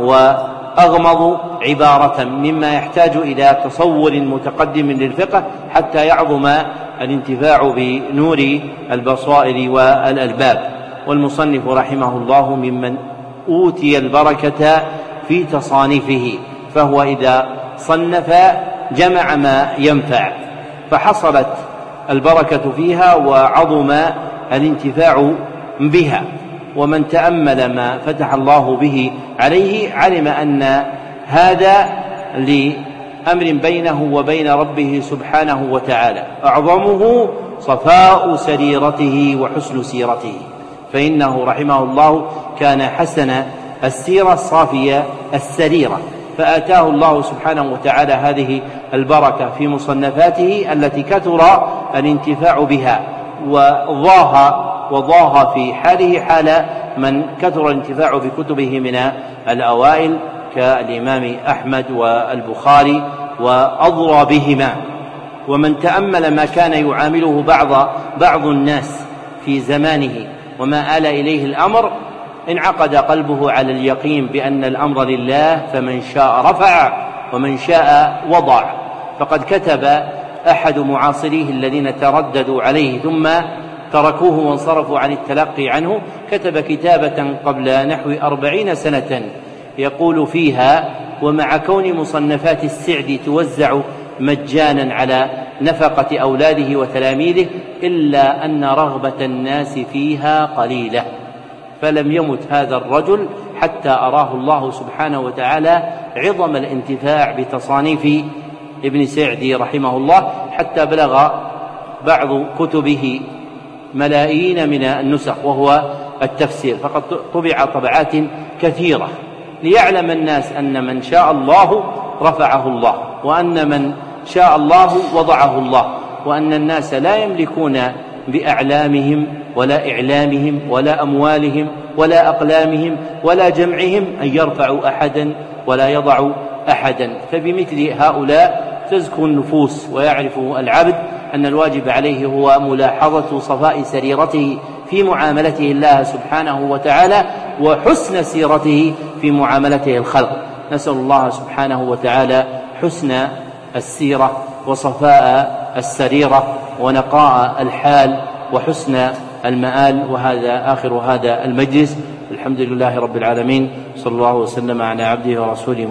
A: وأغمض عبارة مما يحتاج إلى تصور متقدم للفقه حتى يعظم الانتفاع بنور البصائر والألباب. والمصنف رحمه الله ممن أوتي البركة في تصانيفه، فهو إذا صنف جمع ما ينفع، فحصلت البركة فيها وعظم الانتفاع بها. ومن تأمل ما فتح الله به عليه علم أن هذا لأمر بينه وبين ربه سبحانه وتعالى، أعظمه صفاء سريرته وحسن سيرته، فإنه رحمه الله كان حسن السيرة الصافية السريرة، فآتاه الله سبحانه وتعالى هذه البركة في مصنفاته التي كثر الانتفاع بها، وضاها في حاله حال من كثر الانتفاع بكتبه من الأوائل كالإمام أحمد والبخاري وأضرى بهما. ومن تأمل ما كان يعامله بعض الناس في زمانه وما آل إليه الأمر انعقد قلبه على اليقين بأن الأمر لله، فمن شاء رفع ومن شاء وضع. فقد كتب أحد معاصريه الذين ترددوا عليه ثم تركوه وانصرفوا عن التلقي عنه، كتب كتابة قبل نحو 40 سنة يقول فيها: ومع كون مصنفات السعدي توزع مجانا على نفقة أولاده وتلاميذه، إلا أن رغبة الناس فيها قليلة. فلم يمت هذا الرجل حتى أراه الله سبحانه وتعالى عظم الانتفاع بتصانيف ابن سعدي رحمه الله، حتى بلغ بعض كتبه ملايين من النسخ وهو التفسير، فقد طبع طبعات كثيرة ليعلم الناس أن من شاء الله رفعه الله، وأن من شاء الله وضعه الله، وأن الناس لا يملكون بأعلامهم ولا إعلامهم ولا أموالهم ولا أقلامهم ولا جمعهم أن يرفعوا أحدا ولا يضعوا أحدا. فبمثل هؤلاء تزكو النفوس ويعرف العبد أن الواجب عليه هو ملاحظة صفاء سريرته في معاملته الله سبحانه وتعالى وحسن سيرته في معاملته الخلق. نسأل الله سبحانه وتعالى حسن السيرة وصفاء السريرة ونقاء الحال وحسن
C: المآل. وهذا آخر هذا المجلس. الحمد لله رب العالمين، صلى الله وسلم على عبده ورسوله